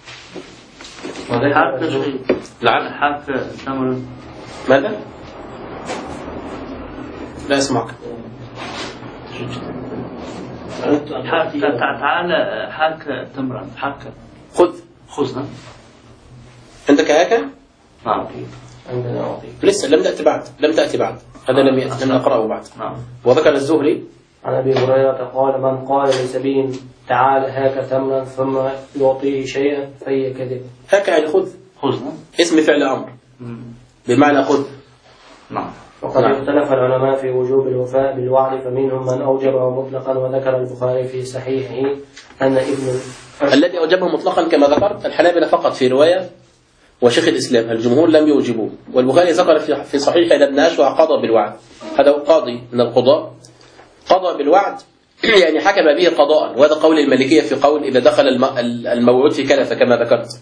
لعل حق تمر. ماذا؟ لا أسمعك. تعال حق تمرا حق. خذ. عندك هكا؟ نعم. عندنا أعطيك. لسه لم تأتي بعد. هذا لم نقرأه بعد. نعم. وذكر الزهري عن أبي هريرة قال من قال لسبي تعال هاك تمرا ثم يعطيه شيئا فهي كذب. هكا يعني خذ. اسم فعل أمر بمعنى خذ. نعم. وقد اختلف العلماء في وجوب الوفاء بالوعد، فمنهم من أوجبه مطلقا، وذكر البخاري في صحيحه أن الذي أوجبه مطلقا كما ذكرت الحنابلة فقط في رواية وشيخ الإسلام، الجمهور لم يوجبوه. والبخاري ذكر في صحيح أن ابن أشوع قضى بالوعد، هذا قاضي من القضاء قضى بالوعد يعني حكم به قضاء، وهذا قول المالكية في قول إذا دخل الموعود في كلفة كما ذكرت.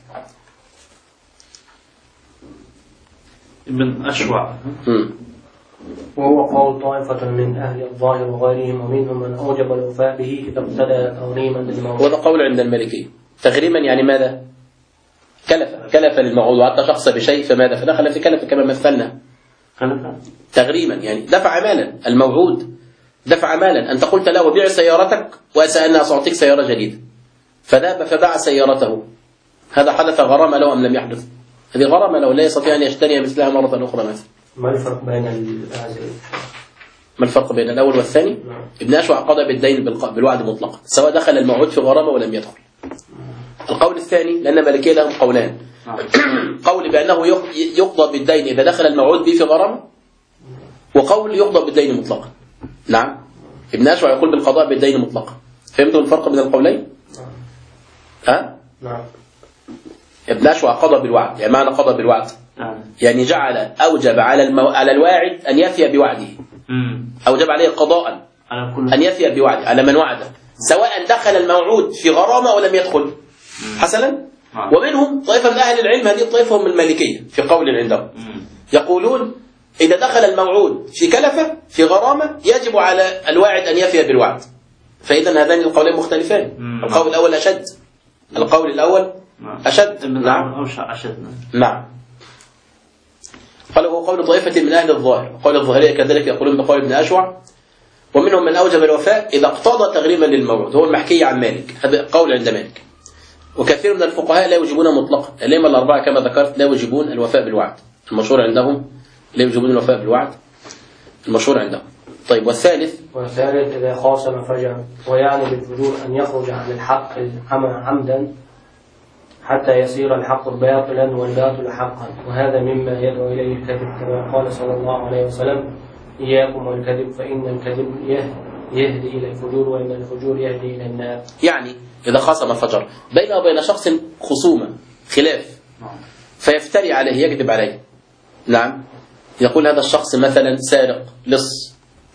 ابن أشوع وهو قول طائفة من أهل الظاهر وغيرهم، ومنهم من أوجب الوفاء به إذا ابتدى تغريما للموعود. وهذا قول عند المالكية. تغريما يعني ماذا؟ كلف للموعود، وعطى شخص بشيء فماذا؟ فدخل في كلفة كما مثلنا. تغريما يعني دفع مالا، الموعود دفع مالا. أنت قلت له بيع سيارتك وسألنا سأعطيك سيارة جديدة، فذهب فباع سيارته، هذا حدث غرامة له أم لم يحدث؟ هذه غرامة له، لا يستطيع أن يشتري مثلها مرة أخرى مثلا. ما الفرق بين الأعزل؟ ما الفرق بين الأول والثاني؟ ابن أشوع قضى بالدين بالوعد مطلقا، سواء دخل الموعود في غرامة ولم يدخل. القول الثاني، لأن مالكية لهم قولان، قول بأنه يقضى بالدين إذا دخل الموعود به في غرامة، وقول يقضى بالدين مطلقا. نعم، ابن أشوع يقول بالقضاء بالدين مطلقا. فهمتوا الفرق بين القولين؟ ها؟ نعم. ابن أشوع قضى بالوعد، يعني معنى قضى بالوعد يعني أوجب على الواعد أن يفي بوعده، أوجب عليه قضاء أن يفي بوعده على من وعده، سواء دخل الموعود في غرامة ولم يدخل. حسنا. ومنهم طائفة من أهل العلم، هذه الطائفة هم المالكية في قول عندهم، يقولون إذا دخل الموعود في كلفة في غرامة يجب على الواعد أن يفي بالوعد. فإذا هذان القولين مختلفان. القول الأول أشد، القول الأول أشد. نعم نعم. قال هو قول طائفة من أهل الظاهر، قول الظاهرية كذلك يقولون بقول ابن أشوع، ومنهم من أوجب الوفاء إذا اقتضى تغريما للموعود، هو المحكي عن مالك، هذا قول عند مالك. وكثير من الفقهاء لا يوجبون مطلقا، الأئمة الأربعة كما ذكرت لا يوجبون الوفاء بالوعد، المشهور عندهم لا يوجبون الوفاء بالوعد، المشهور عندهم. طيب والثالث إذا خاصم فجأة، ويعني بالفجور أن يخرج عن الحق عمدا حتى يصير الحق باطلا والباطل حقا، وهذا مما يدعو إليه الكذب، كما قال صلى الله عليه وسلم: إياكم والكذب فإن الكذب يهدي إلى الفجور وإن الفجور يهدي إلى النار. يعني إذا خاصم فجر بينه وبين شخص خصومة خلاف فيفتري عليه يكذب عليه، نعم، يقول هذا الشخص مثلا سارق لص،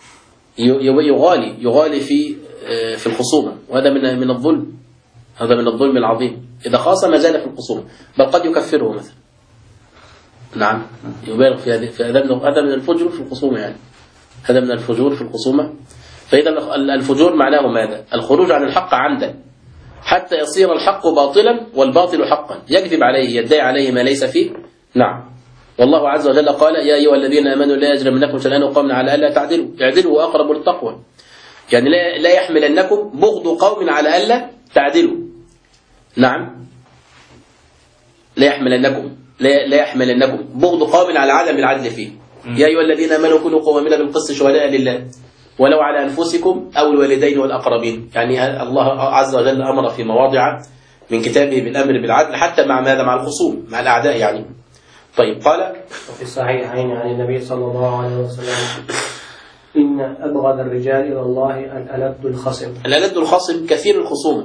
يغالي في الخصومة، وهذا من الظلم، هذا من الظلم العظيم. إذا خاصم زاد في الخصومة، بل قد يكفره مثلا، نعم، يبالغ في هذا من الفجور في الخصومة، يعني هذا من الفجور في الخصومة. فإذا الفجور معناه ماذا؟ الخروج عن الحق عمدا حتى يصير الحق باطلا والباطل حقا، يكذب عليه، يدعي عليه ما ليس فيه. نعم. والله عز وجل قال: يا أيها الذين آمنوا لا يجرمنكم شنآن قوم على ألا تعدلوا اعدلوا أقرب للتقوى. يعني لا يحملنكم بغض قوم على ألا تعدلوا. نعم، لا يحملنكم بغض قوم على عدم العدل فيه. يا أيها الذين آمنوا كونوا قوامين بالقسط شهداء لله ولو على أنفسكم أو الوالدين والأقربين. يعني الله عز وجل أمر في مواضع من كتابه بالأمر بالعدل حتى مع ماذا؟ مع الخصوم، مع الأعداء يعني. طيب قال: وفي الصحيحين عن النبي صلى الله عليه وسلم: إن أبغض الرجال إلى الله الألد الخصم. الألد الخصم كثير الخصومة.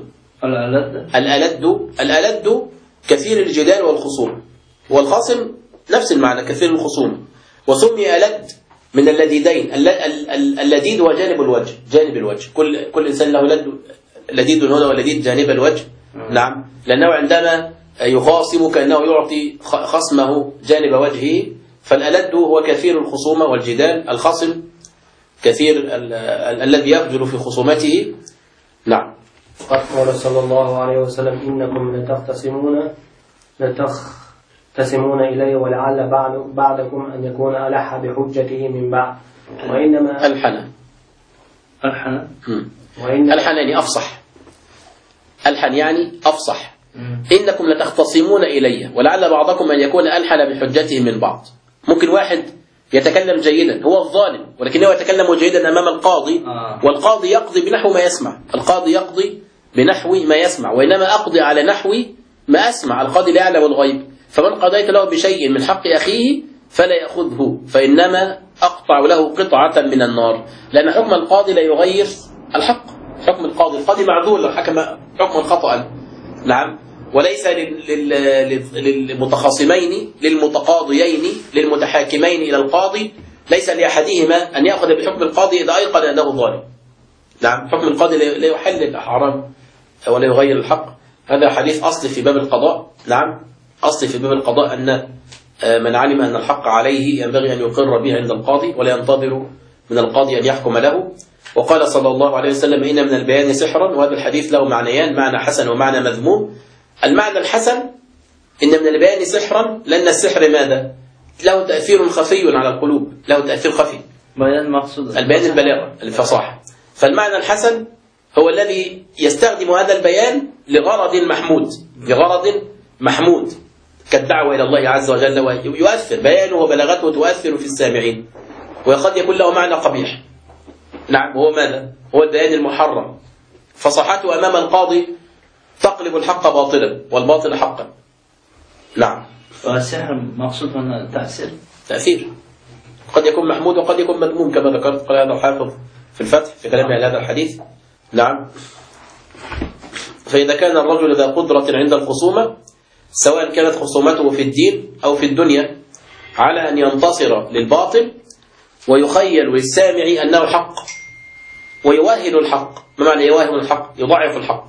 الألد كثير الجدال والخصوم، والخصم نفس المعنى كثير الخصوم. وسمي ألد من اللديدين. اللديد هو جانب الوجه، كل إنسان له لديد هنا ولديد جانب الوجه. نعم، لأنه عندما يخاصم كأنه يعطي خصمه جانب وجهه. فالألد هو كثير الخصومة والجدال، الخصم كثير الذي يفجر في خصومته. نعم. قد قال صلى الله عليه وسلم: إنكم لتختصمون إلي ولعل بعدكم أن يكون ألح بحجته من بعد، وإنما ألحن يعني أفصح، ألحن يعني أفصح. إنكم لتختصمون إلي ولعل بعضكم أن يكون ألحن بحجته من بعض. ممكن واحد يتكلم جيدا، هو الظالم، ولكنه يتكلم جيدا أمام القاضي، والقاضي يقضي بنحو ما يسمع، وإنما أقضي على نحو ما أسمع. القاضي لا يعلم الغيب، فمن قضيت له بشيء من حق أخيه فلا يأخذه، فإنما أقطع له قطعة من النار، لأن حكم القاضي لا يغير الحق. حكم القاضي معذور لو حكم حكما خطأ. نعم. وليس للمتخاصمين للمتقاضيين للمتحاكمين إلى القاضي، ليس لأحدهما أن يأخذ بحكم القاضي إذا أيقن أنه ظالم. نعم، حكم القاضي لا يحل الحرام ولا يغير الحق. هذا حديث أصل في باب القضاء. نعم، أصل في باب القضاء أن من علم أن الحق عليه ينبغي أن يقر به عند القاضي ولا ينتظر من القاضي أن يحكم له. وقال صلى الله عليه وسلم: إن من البيان سحرا. وهذا الحديث له معنيان، معنى حسن ومعنى مذموم. المعنى الحسن: إن من البيان سحرا، لأن السحر ماذا؟ له تأثير خفي على القلوب، له تأثير خفي. بيان مقصود البيان البلاغة الفصاحة. فالمعنى الحسن هو الذي يستخدم هذا البيان لغرض محمود كالدعوة إلى الله عز وجل، ويؤثر بيانه وبلاغته تؤثر في السامعين، وقد يكون له معنى قبيح. نعم، هو ماذا؟ هو البيان المحرم. فصاحته أمام القاضي تقلب الحق باطلا والباطل حقا. نعم. والسحر مقصود هنا تأثير، قد يكون محمود وقد يكون مذموم كما ذكرت. قال هذا الحافظ في الفتح في كلامه على هذا الحديث. نعم. فإذا كان الرجل ذا قدرة عند الخصومة، سواء كانت خصومته في الدين أو في الدنيا، على أن ينتصر للباطل ويخيل للسامع أنه حق ويوهن الحق. ما معنى يوهن الحق؟ يضعف الحق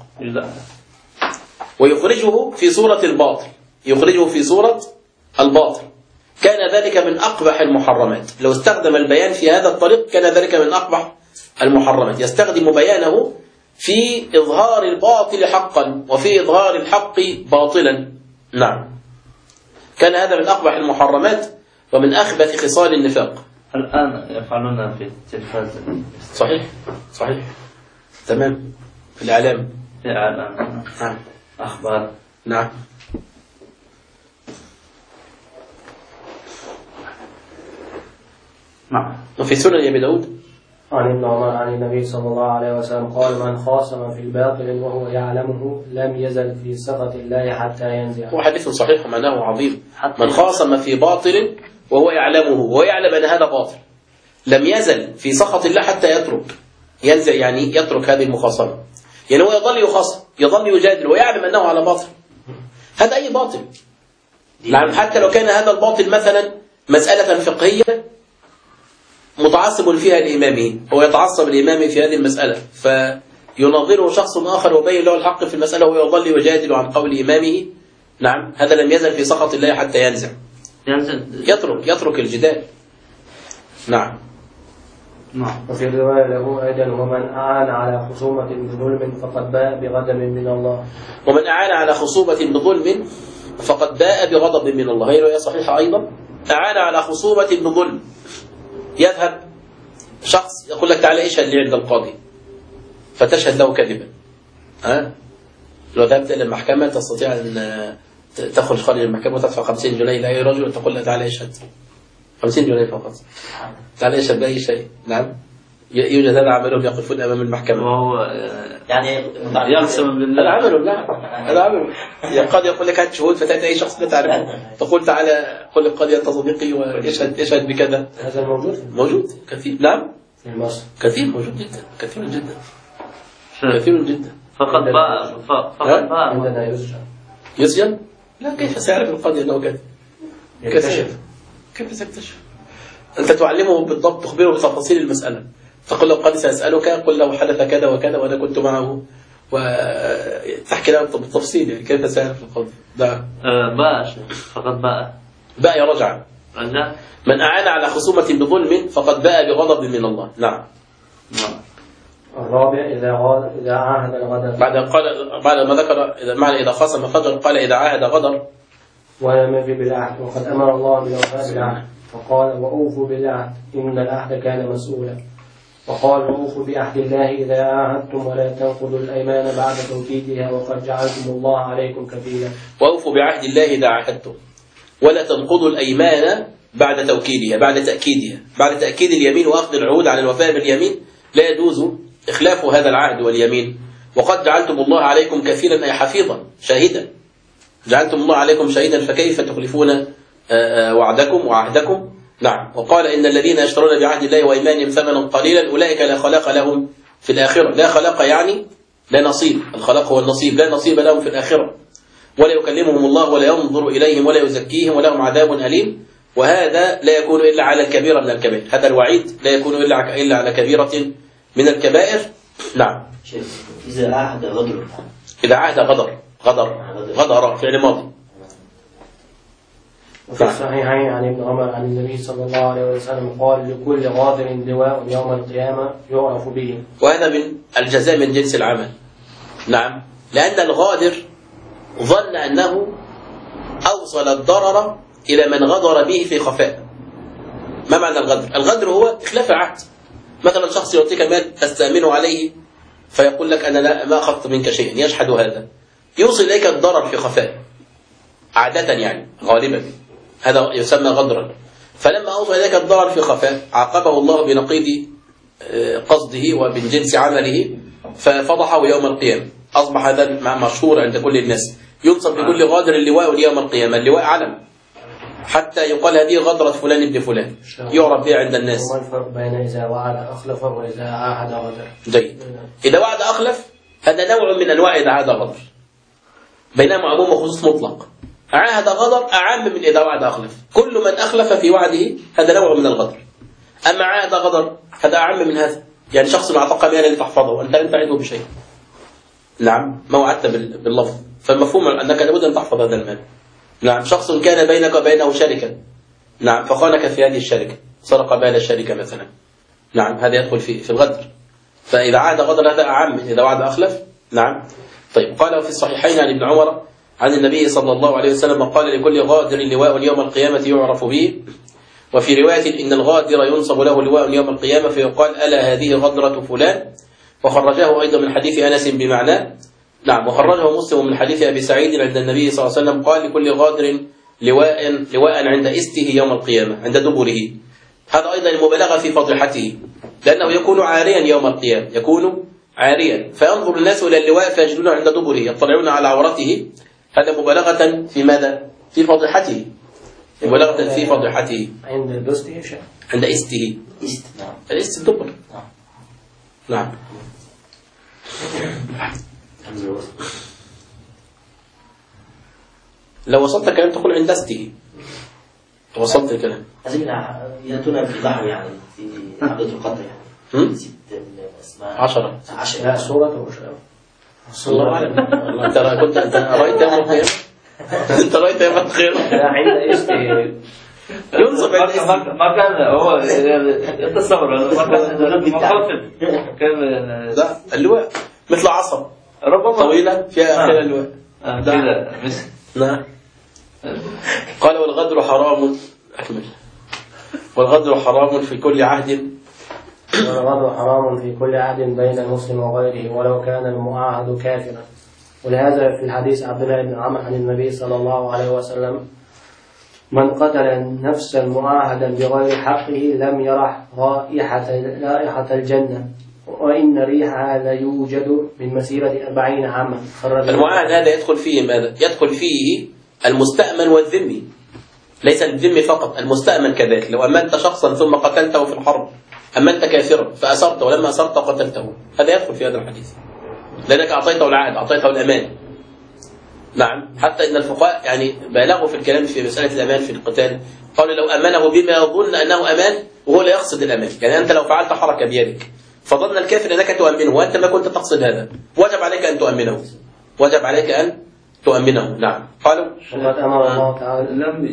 ويخرجه في صورة الباطل، كان ذلك من أقبح المحرمات. لو استخدم البيان في هذا الطريق كان ذلك من أقبح المحرمات. يستخدم بيانه في إظهار الباطل حقا وفي إظهار الحق باطلا. نعم، كان هذا من أقبح المحرمات ومن أخبث خصال النفاق. الآن يفعلون في التلفاز. صحيح صحيح تمام، في الإعلام، في إعلام. نعم، أخبار. نعم. نعم. وفي سنن أبي داود عن ابن عمر عن النبي صلى الله عليه وسلم قال: من خاصم في الباطل وهو يعلمه لم يزل في سخط الله حتى ينزع. هو حديث صحيح ومعناه عظيم. من خاصم في باطل وهو يعلمه وهو يعلم أن هذا باطل لم يزل في سخط الله حتى يترك، ينزع يعني يترك هذه المخاصمة. يعني هو يظل يخاصم، يظل يجادل ويعلم أنه على باطل. هذا أي باطل، نعم، حتى لو كان هذا الباطل مثلا مسألة فقهية متعصب فيها لإمامه، هو يتعصب لإمامه في هذه المسألة فيناظره شخص آخر ويبين له الحق في المسألة ويظل يجادل عن قول إمامه. نعم، هذا لم يزل في سخط الله حتى ينزع، يترك الجدال. نعم. وفي الرواية له أيضا: ومن أعان على خصومة بظلم فقد باء بغضب من الله. ومن أعان على خصومة بظلم فقد باء بغضب من الله. هي رواية صحيحة أيضا. أعان على خصومة بظلم، يذهب شخص يقول لك تعالى اشهد لي عند القاضي فتشهد له كذبا. لو ذهبت إلى المحكمة تستطيع أن تخرج خارج المحكمة وتدفع 50 جنيه لأي رجل وتقول له تعالى اشهد. 50 جنيه فقط، تعالى اشهد بأي شيء. نعم، يوجد هذا عملهم يقفون أمام المحكمة وهو يعني يقسم بالله. هذا عملهم. لا، هذا عملهم. القاضي يقول لك هات شهود فتأتي أي شخص لا تعرفه تقول تعالى قل للقاضي أنت صديقي واشهد بكذا. هذا موجود كثير. نعم، في مصر كثير، موجود جدا، كثير جدا، كثير جدا. فقد باء عندنا يسجن؟ لا، كيف سيعرف القاضي أنه كذب؟ كيف سيكتشف؟ أنت تعلمه بالضبط، تخبره بتفاصيل المسألة، تقول له القاضي سيسألك قل له حدث كذا وكذا وأنا كنت معه وتحكي له بالتفصيل. يعني كيف سيعرف القاضي؟ لا، فقد باء رجع. من أعان على خصومة بظلم فقد باء بغضب من الله. نعم. الرابع: إذا عاهد الغدر. بعد ما ذكر معنى إذا خاصم فجر قال إذا عاهد غدر ولم يفي بالعهد، وقد أمر الله بالوفاء بالعهد فقال: وأوفوا بالعهد إن العهد كان مسؤولا. وقال: وأوفوا بعهد الله إذا عاهدتم ولا تنقضوا الأيمان بعد توكيدها وقد جعلتم الله عليكم كفيلا. وأوفوا بعهد الله إذا عاهدتم ولا تنقضوا الأيمان بعد توكيدها، بعد تأكيدها، بعد تأكيد اليمين وأخذ العهود على الوفاء باليمين لا يجوز إخلاف هذا العهد واليمين. وقد جعلتم الله عليكم كفيلا أي حفيظا شاهدا، جعلتم الله عليكم شهيدا فكيف تخلفون وعدكم وعهدكم. نعم. وقال إن الذين يشترون بعهد الله وإيمانهم ثمنا قليلا أولئك لا خلاق لهم في الآخرة. لا خلاق يعني لا نصيب، الخلاق هو النصيب، لا نصيب لهم في الآخرة، ولا يكلمهم الله ولا ينظر إليهم ولا يزكيهم ولهم عذاب أليم. وهذا لا يكون إلا على الكبيرة من الكبائر، هذا الوعيد لا يكون إلا على كبيرة من الكبائر. نعم. إذا عهد غدر، إذا عهد غدر فعل ماضي. وفي الصحيحين عن ابن عمر عن النبي صلى الله عليه وسلم قال: لكل غادر لواء يوم القيامة يعرف به. وهذا من الجزاء من جنس العمل. نعم، لأن الغادر ظن أنه أوصل الضرر إلى من غدر به في خفاء. ما معنى الغدر؟ الغدر هو إخلاف العهد. مثلا شخص يعطيك مال تستأمنه عليه فيقول لك أنا ما أخذت منك شيئا، يجحد هذا، يوصل إليك الضرر في خفاء عادة، يعني غالبا هذا يسمى غدرا. فلما أوصل إليك الضرر في خفاء عاقبه الله بنقيض قصده ومن جنس عمله ففضحه يوم القيامة. أصبح هذا مشهور عند كل الناس، ينصب لكل غادر اللواء يوم القيامة. اللواء علم حتى يقال هذه غدرة فلان ابن فلان، يعرف بها عند الناس. وما الفرق بين إذا وعد أخلف وإذا عاهد غدر؟ جيد. إذا وعد أخلف هذا نوع من أنواع إذا عاهد غدر، بينما عموم وخصوص مطلق. عاهد غدر أعم من إذا وعد أخلف، كل من أخلف في وعده هذا نوع من الغدر. أما عاهد غدر هذا أعم من هذا، يعني شخص أعطاك مالا لتحفظه وأنت لم تعده بشيء. نعم، ما وعدت باللفظ، فالمفهوم أنك لابد أن تحفظ هذا المال. نعم، شخص كان بينك وبينه شركة نعم، فخانك في هذه الشركة، سرق مال الشركة مثلا، نعم، هذا يدخل في الغدر. فإذا عاد غدر هذا أعم من إذا وعد أخلف. نعم. طيب، قال في الصحيحين عن ابن عمر عن النبي صلى الله عليه وسلم قال: لكل غادر لواء يوم القيامة يعرف به. وفي رواية: إن الغادر ينصب له لواء يوم القيامة فيقال: ألا هذه غدرة فلان. وخرجه أيضا من حديث أنس بمعناه. نعم. وخرجه مسلم من حديث أبي سعيد عند النبي صلى الله عليه وسلم قال: لكل غادر لواء عند إسته يوم القيامة، عند دبره. هذا أيضا المبالغة في فضيحته، لأنه يكون عاريا يوم القيامة، يكون عاريا، فينظر الناس إلى اللواء فيجدونه عند دبره، يطلعون على عورته. هذا مبالغة في ماذا؟ في فضيحته، مبالغة في فضيحته. عند إسته شيء، عند إسته. نعم. الإست الدبر. نعم. لو وصلت الكلام تقول عند استه. وصلت الكلام. أزمنا يأتون في ضحو يعني في عبدة القدر يعني. ست أسماء 10. لا سورة وش الله أعلم. أنت رأيت يوم القيامة؟ أنت رأيت يوم القيامة؟ لا، عند إسته ينصب عند استه. ما كان هو التصور كان لا، اللواء مثل عصا ربما طويلة فيها آخرها اللواء. كذا. نعم. قال: والغدر حرام. أكمل. والغدر حرام في كل عهد. والغدر حرام في كل عهد بين المسلم وغيره ولو كان المعاهد كافرا. ولهذا في الحديث عبد الله بن عمرو عن النبي صلى الله عليه وسلم: من قتل نفسا معاهدا بغير حقه لم يرح رائحة الجنة وإن ريحها لا يوجد من مسيرة 40 عاما. المعاهد هذا يدخل فيه ماذا؟ يدخل فيه المستأمن والذمي، ليس الذمي فقط، المستأمن كذلك. لو أمنت شخصا ثم قتلته في الحرب، أمنت كافرا فأسرته، ولما أسرت قتلته، هذا يدخل في هذا الحديث، لأنك أعطيته العهد، أعطيته الأمان. نعم. حتى إن الفقهاء يعني بالغوا في الكلام في مسألة الأمان في القتال، قالوا لو أمنه بما يظن أنه أمان وهو لا يقصد الأمان. يعني أنت لو فعلت حركة بيدك فظن الكافر أنك تؤمنه وأنت ما كنت تقصد هذا، وجب عليك أن تؤمنه، وجب عليك أن تؤمنه. نعم. قالوا: وقد أمر الله تعالى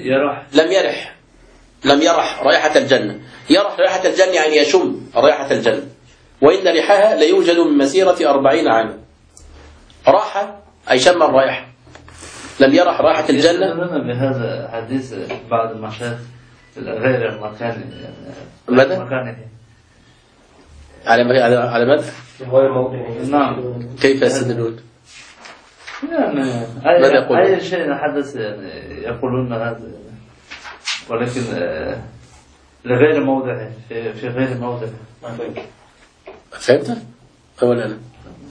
لم يرح رائحة الجنة. يرح رائحة الجنة يعني يشم رائحة الجنة، وإن ريحها لا يوجد من مسيرة 40 عاما. راحة أي شم الرائحة. لم يرح رائحة الجنة. بهذا حديث بعض المشايخ غير المكان ماذا؟ مكانه على ماذا؟ غير موضعه. نعم. كيف يستدلون؟ يعني أي شيء حدث يعني يقولون هذا، ولكن لغير موضعه، في غير موضعه. فهمت؟ أولا أنا.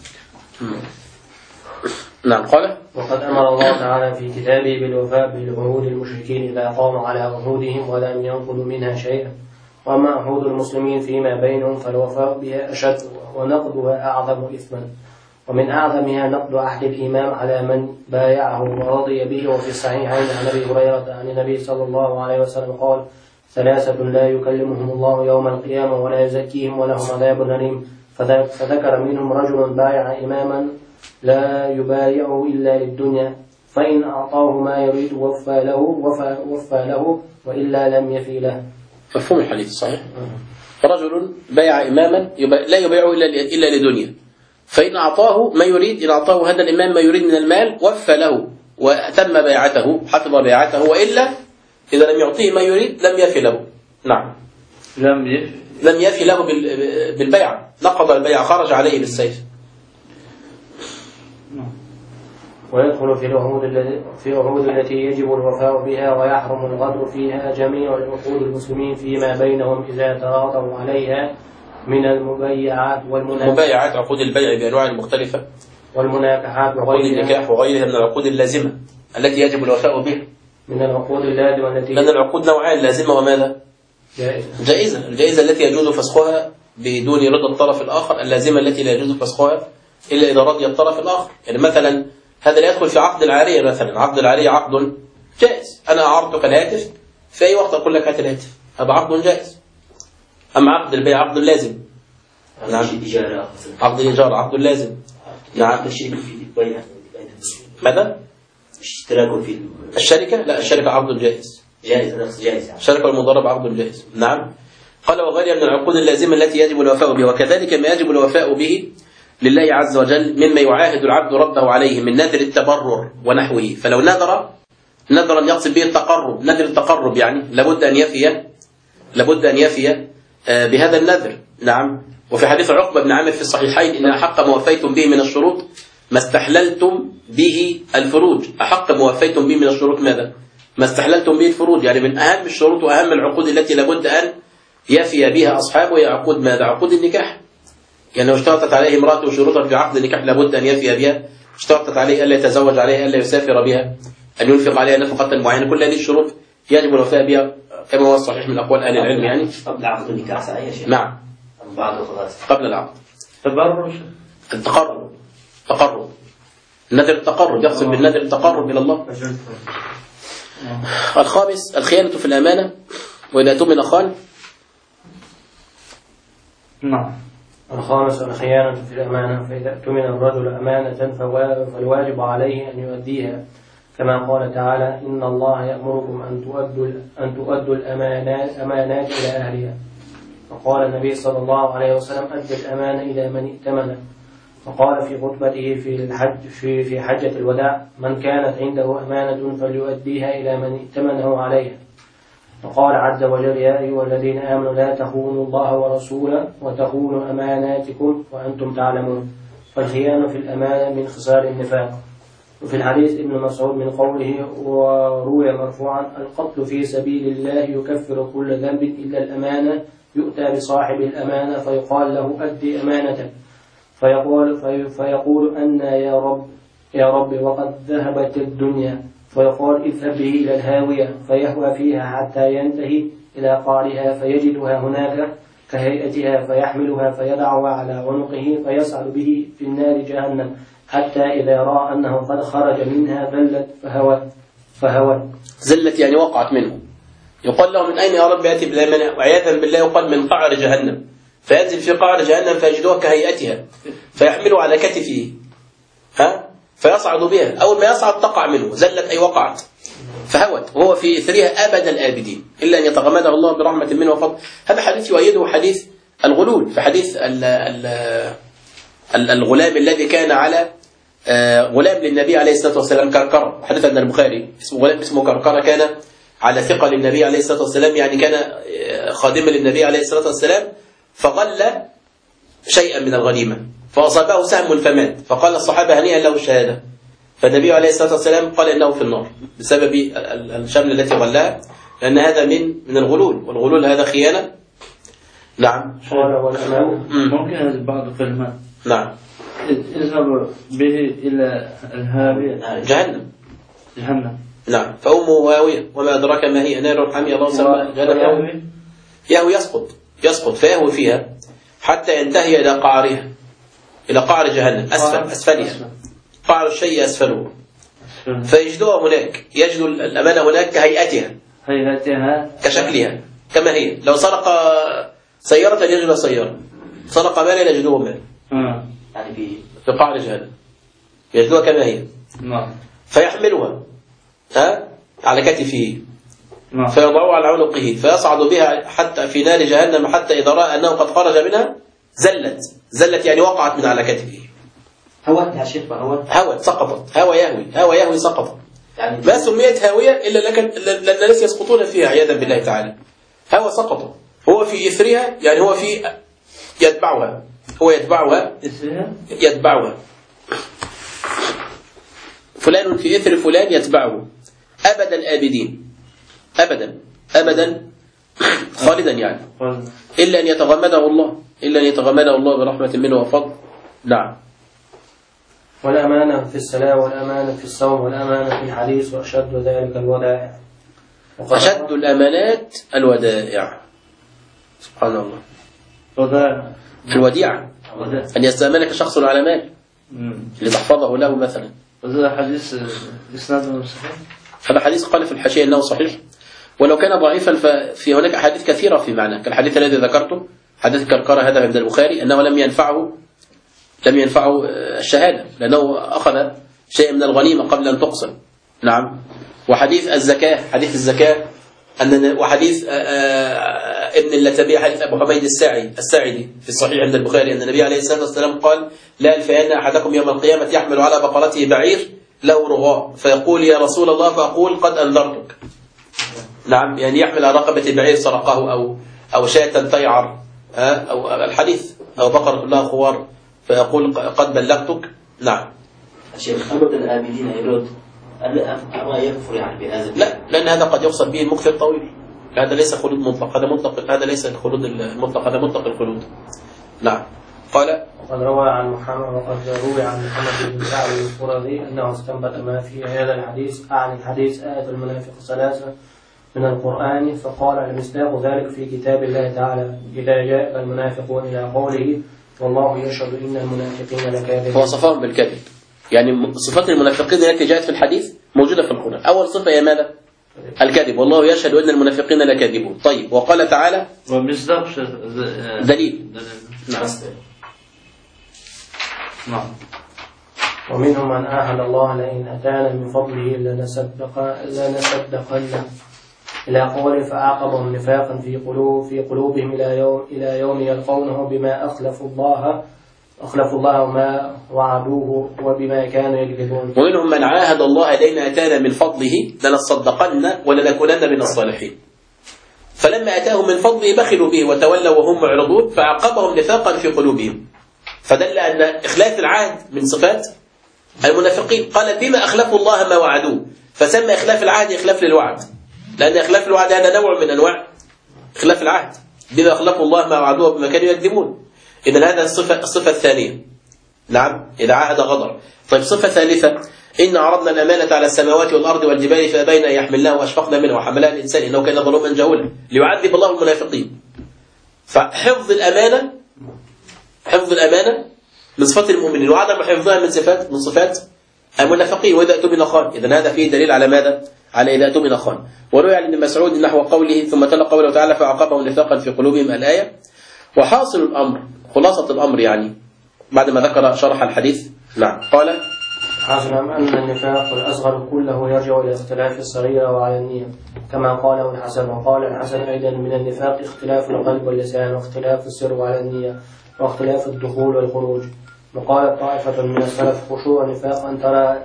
نعم. قال: وقد أمر الله تعالى في كتابه بالوفاء بالعهود المشركين إذا قاموا على عهودهم ولم ينقضوا منها شيئا. وأما عهود المسلمين فيما بينهم فالوفاء بها أشد ونقضها أعظم إثما. ومن أعظمها نقض عهد الإمام على من بايعه ورضي به. وفي الصحيحين عن أبي هريرة عن النبي صلى الله عليه وسلم قال: 3 لا يكلمهم الله يوم القيامة ولا يزكيهم ولهم عذاب أليم. فذكر منهم رجل بايع إماما لا يبايعه إلا للدنيا، فإن أعطاه ما يريد وفى له وإلا لم يفي له. مفهوم الحديث صحيح. رجل بايع إماما لا يبايعه إلا لدنيا، فإن أعطاه ما يريد، إن أعطاه هذا الإمام ما يريد من المال وفى له وأتم بيعته، حفظ بيعته، وإلا إذا لم يعطيه ما يريد لم يفي له. نعم. لم يفي له بالبيع، نقض البيع، خرج عليه بالسيف. ويدخل في العهود التي يجب الوفاء بها ويحرم الغدر فيها جميع عقود المسلمين فيما بينهم إذا تراضوا عليها من المبايعات مبايعات، عقود البيع بأنواع مختلفة، والمناكحات عقود النكاح وغيرها من العقود اللازمة التي يجب الوفاء بها. من العقود اللازمة التي لأن العقود نوعان: لازمة وماذا؟ جائزة. الجائزة التي يجوز فسخها بدون رضا الطرف الآخر، اللازمة التي لا يجوز فسخها إلا إذا رضي الطرف الآخر. يعني مثلا هذا لا يدخل في عقد العارية. مثلا عقد العارية عقد جائز، أنا أعرضك الهاتف في أي وقت أقول لك هات الهاتف، هذا عقد جائز. أما عقد البيع عقد لازم. نعم. عقد الإيجار عقد لازم. نعم. ماذا؟ اشتراك في الشركة؟ لا، الشركة عقد جائز. جائز، نفس جائز يعني. الشركة والمضاربة عقد جائز. نعم. قال وغيرها من العقود اللازمة التي يجب الوفاء بها، وكذلك ما يجب الوفاء به لله عز وجل مما يعاهد العبد ربه عليه من نذر التبرر ونحوه. فلو نذرا يقصد به التقرب، نذر التقرب يعني لابد أن يفي بهذا النذر. نعم. وفي حديث عقبة بن عامر في الصحيحين إن أحق ما وفيتم به من الشروط ما استحللتم به الفروج. أحق ما وفيتم به من الشروط ماذا؟ ما استحللتم به الفروج، يعني من أهم الشروط وأهم العقود التي لابد أن يفي بها أصحابه هي عقود ماذا؟ عقود النكاح. يعني لو اشترطت عليه امرأته شروطا في عقد النكاح لابد أن يفي بها. اشترطت عليه ألا يتزوج عليها، ألا يسافر بها، أن ينفق عليها نفقة معينة، كل هذه الشروط يجب الوفاء بها كما هو الصحيح من أقوال أهل العلم يعني. قبل عقد النكاح صحيح يا شيخ؟ نعم. بعد خلاص. قبل العقد. تبرر التقرب النذر التقرب، يقصد بالنذر التقرب إلى الله. الخامس الخيانة في الأمانة، وإذا اؤتمن خان. نعم. الخامس الخيانة في الأمانة، فإذا اؤتمن الرجل أمانة فالواجب عليه أن يؤديها، كما قال تعالى إن الله يأمركم أن تؤدوا الأمانات إلى أهلها. وقال النبي صلى الله عليه وسلم أد الأمانة إلى من ائتمن. وقال في خطبته في حجة الوداع من كانت عنده أمانة فليؤديها إلى من ائتمنه عليها. وقال عز وجل يا أيها الذين آمنوا لا تخونوا الله ورسوله وتخونوا أماناتكم وأنتم تعلمون. فالخيانة في الأمانة من خصال النفاق. وفي الحديث ابن مسعود من قوله وروي مرفوعا القتل في سبيل الله يكفر كل ذنب إلا الأمانة، يؤتى بصاحب الأمانة فيقال له أدي أمانتك فيقول أن يا رب وقد ذهبت الدنيا، فيقال اذهب به إلى الهاوية فيهوى فيها حتى ينتهي إلى قعرها فيجدها هناك كهيئتها فيحملها فيدعها على عنقه فيسعد به في النار جهنم حتى إذا رأى أنه قد خرج منها ذلت فهوت. زلت يعني وقعت منه. يقال له من أين يا رب يأتي بالأمانة؟ وعياذا بالله يقال من قعر جهنم، فينزل في قعر جهنم فيجدوها كهيئتها فيحمله على كتفه فيصعد بها. أول ما يصعد تقع منه، زلت أي وقعت فهوت، وهو في إثرها أبد الآبدين إلا أن يتغمده الله برحمة منه وفضل. هذا حديث يؤيده حديث الغلول، في حديث الغلام الذي كان على غلام للنبي عليه الصلاة والسلام كركرة. حديث أن البخاري غلام اسمه كركرة كان على ثقة للنبي عليه الصلاة والسلام، يعني كان خادما للنبي عليه الصلاة والسلام، فغل شيئا من الغنيمة فأصابه سهم فمات، فقال الصحابة هنيئا له الشهادة، فالنبي عليه الصلاة والسلام قال إنه في النار بسبب الشمل التي غلها، لأن هذا من الغلول، والغلول هذا خيانة. نعم. ممكن بعض الكلمات. نعم. اذهب به إلى الهاوية جهنم. نعم. فأمه هاوية وما أدراك ما هي نار حامية الله سمى جهنم. يهوي يسقط فيهوي فيها حتى ينتهي إلى قعرها، إلى قعر جهنم أسفلها، قعر الشيء أسفله، فيجدوها هناك، يجدوا الأمانة هناك كهيئتها كشكلها كما هي. لو سرق سيارة يجد سيارة، سرق مالا يجدوه مال، يعني في قعر جهنم يجدوها كما هي. فيحملها على كتفه فيضعه على عنقه فيصعد بها حتى في نار جهنم حتى إذا رأى أنه قد خرج منها زلت يعني وقعت من على كتفه. هوت يا شيخ، هوت سقطت، هوى يهوي سقطت. يعني ما سميت هاوية إلا لأن الناس يسقطون فيها عياذا بالله تعالى. هوى سقطت، هو في إثرها، يعني هو في يتبعها فلان في إثر فلان يتبعه أبد الآبدين، أبدا خالدا يعني، إلا أن يتغمده الله برحمة منه وفضل. نعم. والأمانة في الصلاة والأمانة في الصوم والأمانة في الحديث وأشد ذلك الودائع. أشد الأمانات الودائع. سبحان الله. في الوديعة أن يستأمنك شخص على مال لتحفظه له مثلا. هذا حديث إسناده صحيح؟ هذا حديث قال في الحاشية أنه صحيح، ولو كان ضعيفا ففي هناك أحاديث كثيرة في معنى، كالحديث الذي ذكرته حديث كركرة هذا من البخاري أنه لم ينفعه الشهادة لأنه أخذ شيء من الغنيمة قبل أن تقسم. نعم. وحديث الزكاة وحديث ابن اللتبي حديث أبو حميد الساعدي في الصحيح عند البخاري أن النبي عليه الصلاة والسلام قال: لا يلفين أحدكم يوم القيامة يحمل على بقرته بعير له رغاء فيقول: يا رسول الله، فأقول: قد أنذرتك. نعم، يعني يحمل على رقبة بعير سرقه أو شاة تيعر، أو الحديث، أو بقرة لها خوار فيقول: قد بلغتك. نعم. الشيخ أبدا الآبدين يرد أما يكفر يعني بهذا؟ لا، لأن هذا قد يقصد به المكث الطويل. هذا ليس خلود مطلق، هذا مطلق، هذا ليس الخلود المطلق، هذا مطلق الخلود. نعم. قال: وقد روى عن محمد بن سعد القرظي أنه استنبط ما في هذا الحديث عن الحديث آية المنافق 3 من القرآن، فقال: المصداق ذلك في كتاب الله تعالى: إذا جاء المنافقون إلى قوله والله يشهد إن المنافقين لكاذبون. وصفهم بالكذب، يعني صفات المنافقين التي جاءت في الحديث موجودة في القرآن. أول صفة هي ماذا؟ الكذب، والله يشهد أن المنافقين لكاذبون. طيب، وقال تعالى: ومصداق دليل. نعم. ومنهم من عاهد الله لئن أتانا من فضله لنصدقن إلى قوله، فأعقبهم نفاقا في قلوبهم إلى يوم يلقونه بما أخلفوا الله وما وعدوه وبما كانوا يكذبون. ومنهم من عاهد الله لئن أتانا من فضله لنصدقن ولنكونن من الصالحين، فلما أتاهم من فضله بخلوا به وتولوا وهم معرضون فعقبهم نفاقا في قلوبهم، فدل أن إخلاف العهد من صفات المنافقين. قال: بما أخلفوا الله ما وعدوه، فسمى إخلاف العهد إخلاف للوعد، لأن إخلاف الوعد هذا نوع من أنواع إخلاف العهد. بما أخلفوا الله ما وعدوه بما كانوا يكذبون. إذن هذا الصفة الثانية. نعم، إذا عاهد غدر. طيب، صفة ثالثة: إن عرضنا الأمانة على السماوات والأرض والجبال فأبين أن يحملنها وأشفقن منه وحملها الإنسان إنه كان ظلوما جهولا، ليعذب الله المنافقين. فحفظ الأمانة من صفات المؤمنين، وعدم حفظها من صفات المنافقين. وإذا أتمن خان. إذن هذا فيه دليل على ماذا؟ على إذا أتمن خان. وروي عن ابن مسعود نحو قوله: ثم تلا قوله تعالى: فعقبهم نفاقا في قلوبهم، الآية. وحاصل الأمر، خلاصة الأمر يعني بعد ما ذكر شرح الحديث. نعم. قال: حاصل أن النفاق الأصغر كله يرجع إلى اختلاف الصغيرة وعلى النية، كما قاله الحسن. وقال الحسن أيضا: من النفاق اختلاف القلب واللسان، واختلاف السر وعلى النية، واختلاف الدخول والخروج. وقال طائفة من السلف: خشوع النفاق أن ترى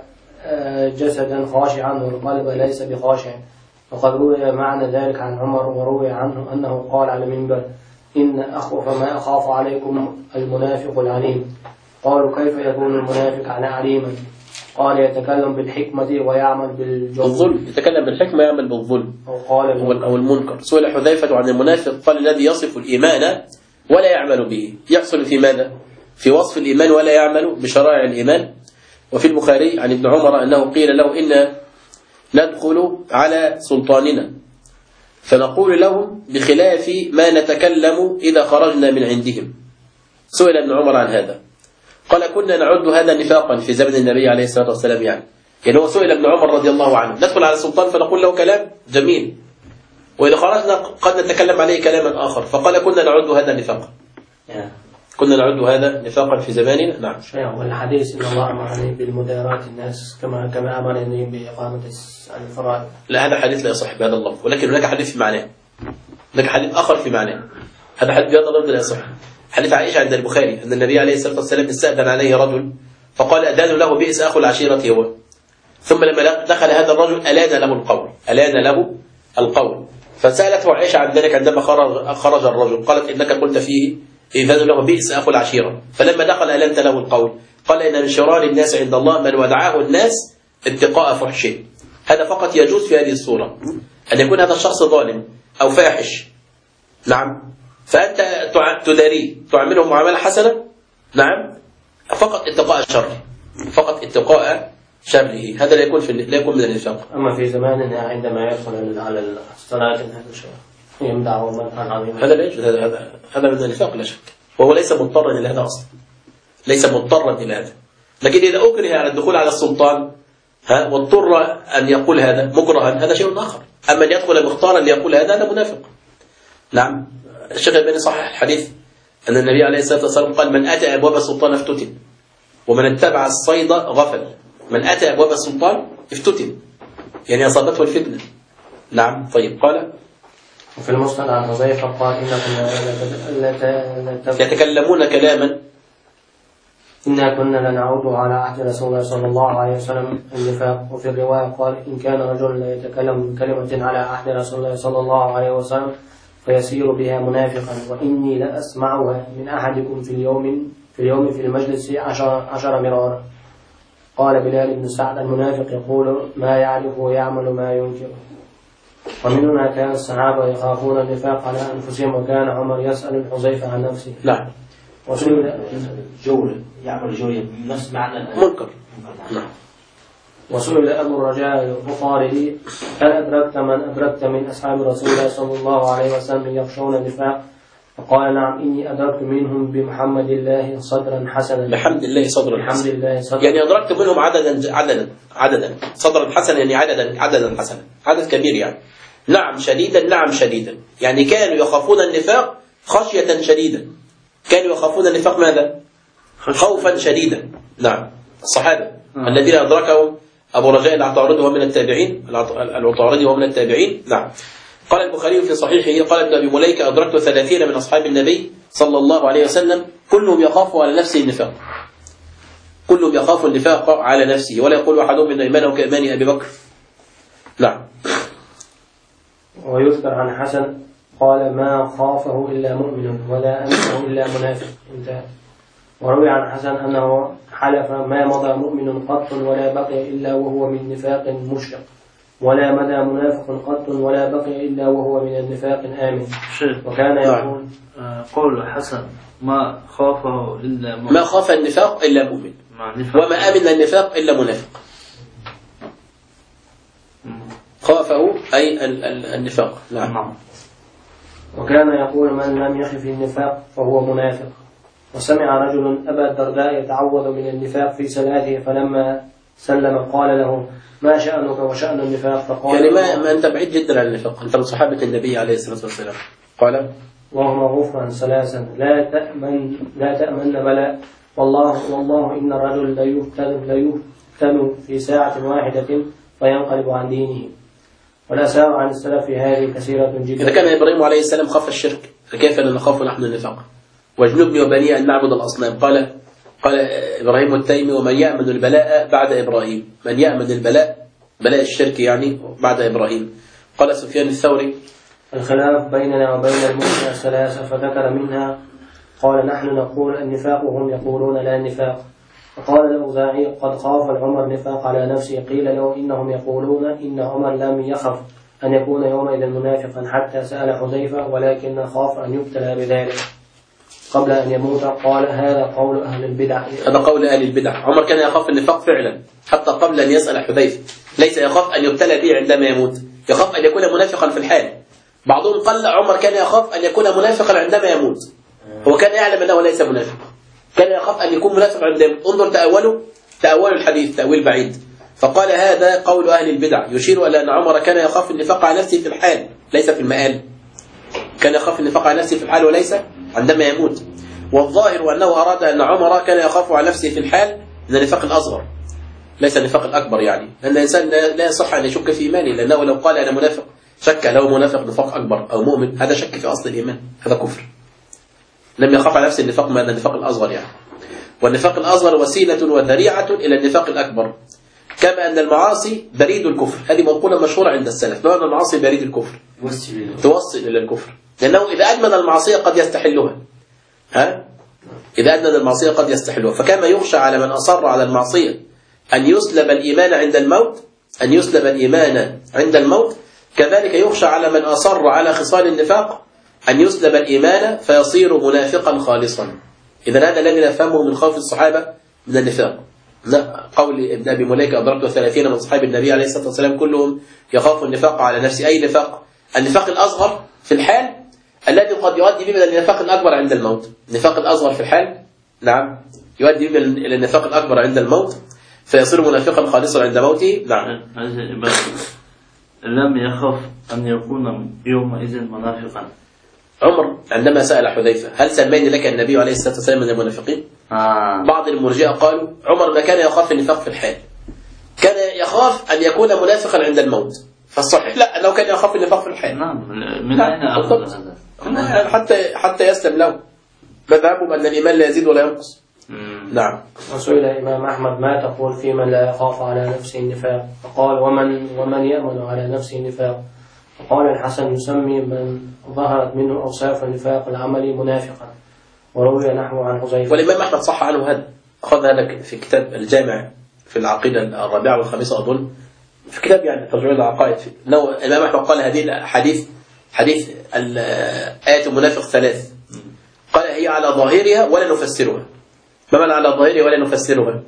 جسدا خاشعا والقلب ليس بخاشع. وقد روي معنى ذلك عن عمر، وروي عنه أنه قال على المنبر: إن أخوف ما أخاف عليكم المنافق العليم. قالوا: كيف يكون المنافق عليما؟ قال: يتكلم بالحكمة ويعمل بالظلم. يتكلم بالحكمة ويعمل بالظلم أو المنكر. سئل حذيفة عن المنافق قال: الذي يصف الإيمان ولا يعمل به. يحصل في ماذا؟ في وصف الإيمان ولا يعمل بشرائع الإيمان. وفي البخاري عن ابن عمر أنه قيل له: إن ندخل على سلطاننا فنقول لهم بخلاف ما نتكلم إذا خرجنا من عندهم. سئل ابن عمر عن هذا قال: كنا نعد هذا نفاقا في زمن النبي عليه الصلاة والسلام. يعني هو سئل ابن عمر رضي الله عنه: ندخل على السلطان فنقول له كلام جميل، وإذا خرجنا قد نتكلم عليه كلاما آخر. فقال: كنا نعد هذا نفاقا. كنا نعد هذا نفاقا في زماننا. نعم. والحديث إن الله أمرني بالمداراة الناس كما أمرني بإقامة الفرائض. لا، هذا حديث لا يصح بهذا اللفظ، ولكن هناك حديث في معناه، هناك حديث آخر في معناه. هذا حديث بهذا اللفظ لا يصح. حديث عائشة عند البخاري أن النبي عليه الصلاة والسلام استأذن عليه رجل فقال: أذان له بئس أخو العشيرة هو. ثم لما دخل هذا الرجل ألان له القول. فسألته عائشة عن ذلك عندما خرج الرجل، قالت: إنك قلت فيه إذان له بئس أخو العشيرة. فلما دخل ألنت له القول. قال: إن من شرار الناس عند الله من ودعاه الناس اتقاء فحشه. هذا فقط يجوز في هذه الصورة، أن يكون هذا الشخص ظالم أو فاحش. نعم. فأنت تداريه، تعمله معاملة حسنة. نعم. فقط اتقاء شره. هذا لا يكون من النفاق. أما في زماننا عندما يدخل على الصلاة هذا الشيء يمدعه منعا عظيما، هذا لا يوجد. هذا من النفاق لا شك، وهو ليس مضطرا إلى هذا أصلا، ليس مضطرا إلى هذا. لكن إذا أكره على الدخول على السلطان واضطر أن يقول هذا مكرها، هذا شيء آخر. أما أن يدخل مختارا ليقول هذا منافق. نعم. الشيخ الألباني صحح الحديث أن النبي عليه الصلاة والسلام قال: من أتى أبواب السلطان افتتن، ومن اتبع الصيد غفل. من أتى أبواب السلطان افتتن، يعني أصابته الفتنة. نعم. طيب قال وفي المسند عن حذيفة قال يتكلمون كلاما إنا كنا لنعود على عهد رسول الله صلى الله عليه وسلم النفاق. وفي الرواية قال إن كان رجل لا يتكلم بكلمة على عهد رسول الله صلى الله عليه وسلم فيصير بها منافقا وإني لأسمعها من أحدكم في اليوم في المجلس 10 مرارا. قال بلال بن سعد المنافق يقول ما يعرف ويعمل ما ينكر. ومن هنا كان الصحابة يخافون النفاق على أنفسهم وكان عمر يسأل حذيفة عن نفسه. نعم. جولة يعمل جولة نفس معنى منكر. نعم. وسئل أبو الرجاء البخاري هل أدركت من أدركت من أصحاب رسول الله صلى الله عليه وسلم يخشون النفاق؟ فقال نعم إني أدركت منهم بمحمد الله صدرا حسنا. بحمد الله صدرا بحمد الله صدرا. يعني أدركت منهم عددا صدرا حسنا، يعني عددا حسنا، عدد كبير يعني. نعم شديدا، نعم شديدا، يعني كانوا يخافون النفاق خشية شديدا، كانوا يخافون النفاق ماذا؟ خوفا شديدا. نعم. الصحابة الذين أدركهم أبو رجاء العطاردي وهو من التابعين، العطاردي وهو من التابعين. نعم. قال البخاري في صحيحه قال ابن أبي مليكة أدركت 30 من أصحاب النبي صلى الله عليه وسلم كلهم يخاف على نفسه النفاق، كلهم يخاف النفاق على نفسه، ولا يقول أحدهم إن إيمانه كإيمان أبي بكر. نعم. ويذكر عن حسن قال ما خافه إلا مؤمن ولا أنفه إلا منافق. انتهى. وروي عن حسن أنه حلف ما مضى مؤمن قط ولا بقي إلا وهو من نفاق مشرق، ولا مدى منافق قط ولا بقي إلا وهو من النفاق آمن. وكان يقول قول حسن ما خافه إلا مؤمن، ما خاف النفاق إلا مؤمن وما آمن النفاق إلا منافق. خافه أي النفاق. نعم. وكان يقول من لم يخف النفاق فهو منافق. وسمع رجل أبا الدرداء يتعوذ من النفاق في صلاته فلما سلم قال له ما شأنك وشأن النفاق؟ فقال يعني ما أنت بعيد جدا عن النفاق، أنت من صحابة النبي عليه الصلاة والسلام. قال اللهم غفرا ثلاثا لا تأمن بلاء والله إن الرجل ليفتن في ساعة واحدة فينقلب عن دينه. والآثار عن السلف في هذه كثيرة جدا. إذا كان إبراهيم عليه السلام خاف الشرك فكيف نخاف نحن النفاق؟ واجنبني وبني أن نعبد الأصنام. قال إبراهيم التيمي ومن يأمن البلاء بعد إبراهيم، من يأمن البلاء بلاء الشرك يعني بعد إبراهيم. قال سفيان الثوري الخلاف بيننا وبين المؤمنين ثلاثة فذكر منها قال نحن نقول النفاق وهم يقولون لا النفاق. فقال الأوزاعي قد خاف العمر نفاق على نفسه. قيل له إنهم يقولون إن عمر لم يخف أن يكون يومئذ منافقا حتى سأل حذيفة ولكن خاف أن يبتلى بذلك قبل أن يموت. قال هذا قول أهل البدع. هذا قول أهل البدع. عمر كان يخاف النفاق فعلا حتى قبل أن يسأل حذيفة، ليس يخاف أن يبتلى به عندما يموت، يخاف أن يكون منافقا في الحال. بعضهم قال عمر كان يخاف أن يكون منافقا عندما يموت، هو كان يعلم أنه ليس منافق، كان يخاف أن يكون منافق عندما يموت. انظر تأول الحديث تأويل بعيد. فقال هذا قول أهل البدع يشير إلى أن عمر كان يخاف النفاق على نفسه في الحال ليس في المآل، كان يخاف النفاق على نفسه في الحال وليس عندما يموت. والظاهر أنه أراد أن عمر كان يخاف على نفسه في الحال من النفاق الأصغر ليس النفاق الأكبر، يعني لأن الإنسان لا يصح أن يشك في إيمانه، لأنه لو قال أنا منافق شك لو منافق نفاق أكبر أو مؤمن هذا شك في أصل الإيمان، هذا كفر. لم يخاف على نفسه النفاق من النفاق الأصغر يعني. والنفاق الأصغر وسيلة وذريعة إلى النفاق الأكبر، كما أن المعاصي بريد الكفر. هذه مقولة مشهورة عند السلف، أن المعاصي بريد الكفر توصل إلى الكفر، لأنه إذا أدمن المعصية قد يستحلها. إذا أدمن المعصية قد يستحلها. فكما يخشى على من أصر على المعصية أن يسلب الإيمان عند الموت، كذلك يخشى على من أصر على خصال النفاق أن يسلب الإيمان فيصير منافقا خالصا. إذا هذا الذي نفهمه من خوف الصحابة من النفاق. قول ابن أبي مليكة أدركت 30 من أصحاب النبي عليه الصلاة والسلام كلهم يخاف النفاق على نفسه. أي نفاق؟ النفاق الأصغر في الحال الذي قد يؤدي به إلى النفاق الأكبر عند الموت. النفاق الأصغر في الحال نعم يؤدي به إلى النفاق الأكبر عند الموت فيصير منافقا خالصا عند موته. نعم. لم يخف أن يكون يومئذ منافقا. عمر عندما سأل حذيفة هل سماني لك النبي عليه الصلاة والسلام من المنافقين؟ بعض المرجئة قالوا عمر ما كان يخاف النفاق في الحال، كان يخاف أن يكون منافقا عند الموت فالصحيح لا، لو كان يخاف النفاق في الحال. نعم. من أين أخذ هذا؟ حتى يسلم له. مذهبهم أن الإيمان لا يزيد ولا ينقص. نعم. وسئل الإمام أحمد ما تقول في من لا يخاف على نفسه النفاق؟ فقال ومن يأمن على نفسه النفاق؟ فقال الحسن يسمي من ظهرت منه أوصاف النفاق العملي منافقا. وروي نحو عن حذيفة. والإمام أحمد صح عنه هذا، أخذ هذا في كتاب الجامع في العقيدة الرابعة والخامسة أظن، في كتاب يعني ترجمة العقائد. لو الإمام أحمد قال هذه حديث آية المنافق 3، قال هي على ظاهرها ولا نفسرها. ما معنى على ظاهرها ولا نفسرها؟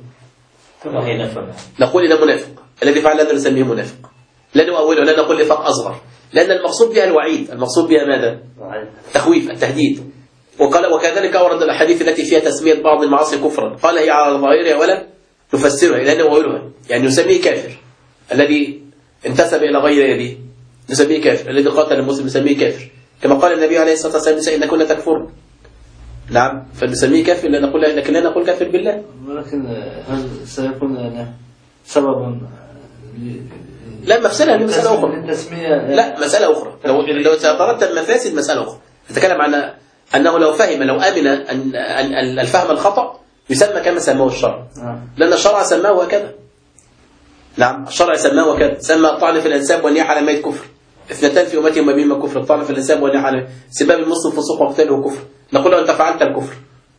نقول إنه منافق، الذي فعل هذا نسميه منافق، لا نؤوله، لا نقول نفاق أصغر، لأن المقصود بها الوعيد، المقصود بها ماذا؟ التخويف، التهديد. وكذلك أورد الأحاديث التي فيها تسمية بعض المعاصي كفرا، قال هي على ظاهرها ولا نفسرها، لا نؤولها، يعني نسميه كافر. الذي انتسب إلى غير أبيه نسميه كافر، الذي قاتل المسلم نسميه كافر، كما قال النبي عليه الصلاة والسلام إن كنا تكفر. نعم، فنسميه كافر، لكن لا نقول كافر بالله. ولكن هل سيكون سبب لا، مفسدة مسألة أخرى. لا، مسألة أخرى. لو تترتب مفاسد مسألة أخرى. نتكلم عن أنه لو أمن أن الفهم الخطأ يسمى كما سماه الشرع، لأن الشرع سماه هكذا. نعم، الشرع سماه هكذا، سمى الطعن في الأنساب والنياحة على ميت كفر، 2 في أمتي وما بهما كفر، الطعن في الأنساب والنياحة على سباب المسلم فسوق وقتاله كفر. نقول له أنت فعلت الكفر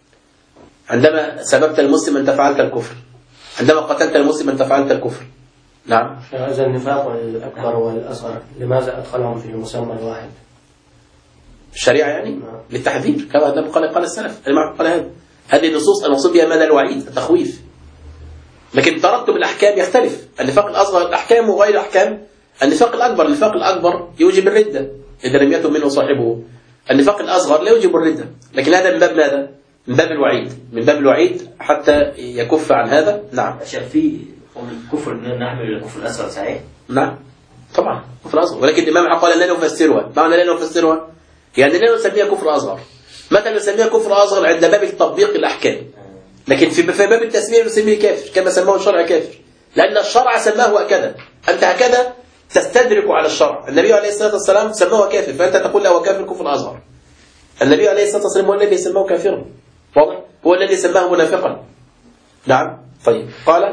عندما سببت المسلم، أنت فعلت الكفر عندما قتلت المسلم، أنت فعلت الكفر. نعم. هذا النفاق الأكبر والأصغر لماذا أدخلهم في المسمى الواحد؟ الشريعة يعني للتحذير، كما قال السلف. قال هذه النصوص المقصود بها ماذا؟ الوعيد، التخويف. لكن ترتب الأحكام يختلف. النفاق الأصغر الأحكام وغير أحكام النفاق الأكبر يوجب الردة إذا لم يتب منه صاحبه. النفاق الأصغر لا يوجب الردة، لكن هذا من باب ماذا؟ من باب الوعيد، من باب الوعيد حتى يكف عن هذا. نعم. في الكفر نحمل الكفر الأصغر صحيح؟ نعم طبعا كفر أصغر، ولكن الإمام قال لا نفسرها. معنى لا نفسرها يعني لا نسميها كفر أصغر. متى نسميها كفر أصغر؟ عند باب التطبيق الأحكام، لكن في باب التسمية نسميه كافر كما سماه الشرع كافر، لأن الشرع سماه هكذا. أنت هكذا تستدرك على الشرع. النبي عليه الصلاة والسلام سماه كافر، فأنت تقول له كافر كفر أصغر. النبي عليه الصلاة والسلام هو الذي سماه كافرا، واضح؟ هو الذي سماه منافقا. نعم. طيب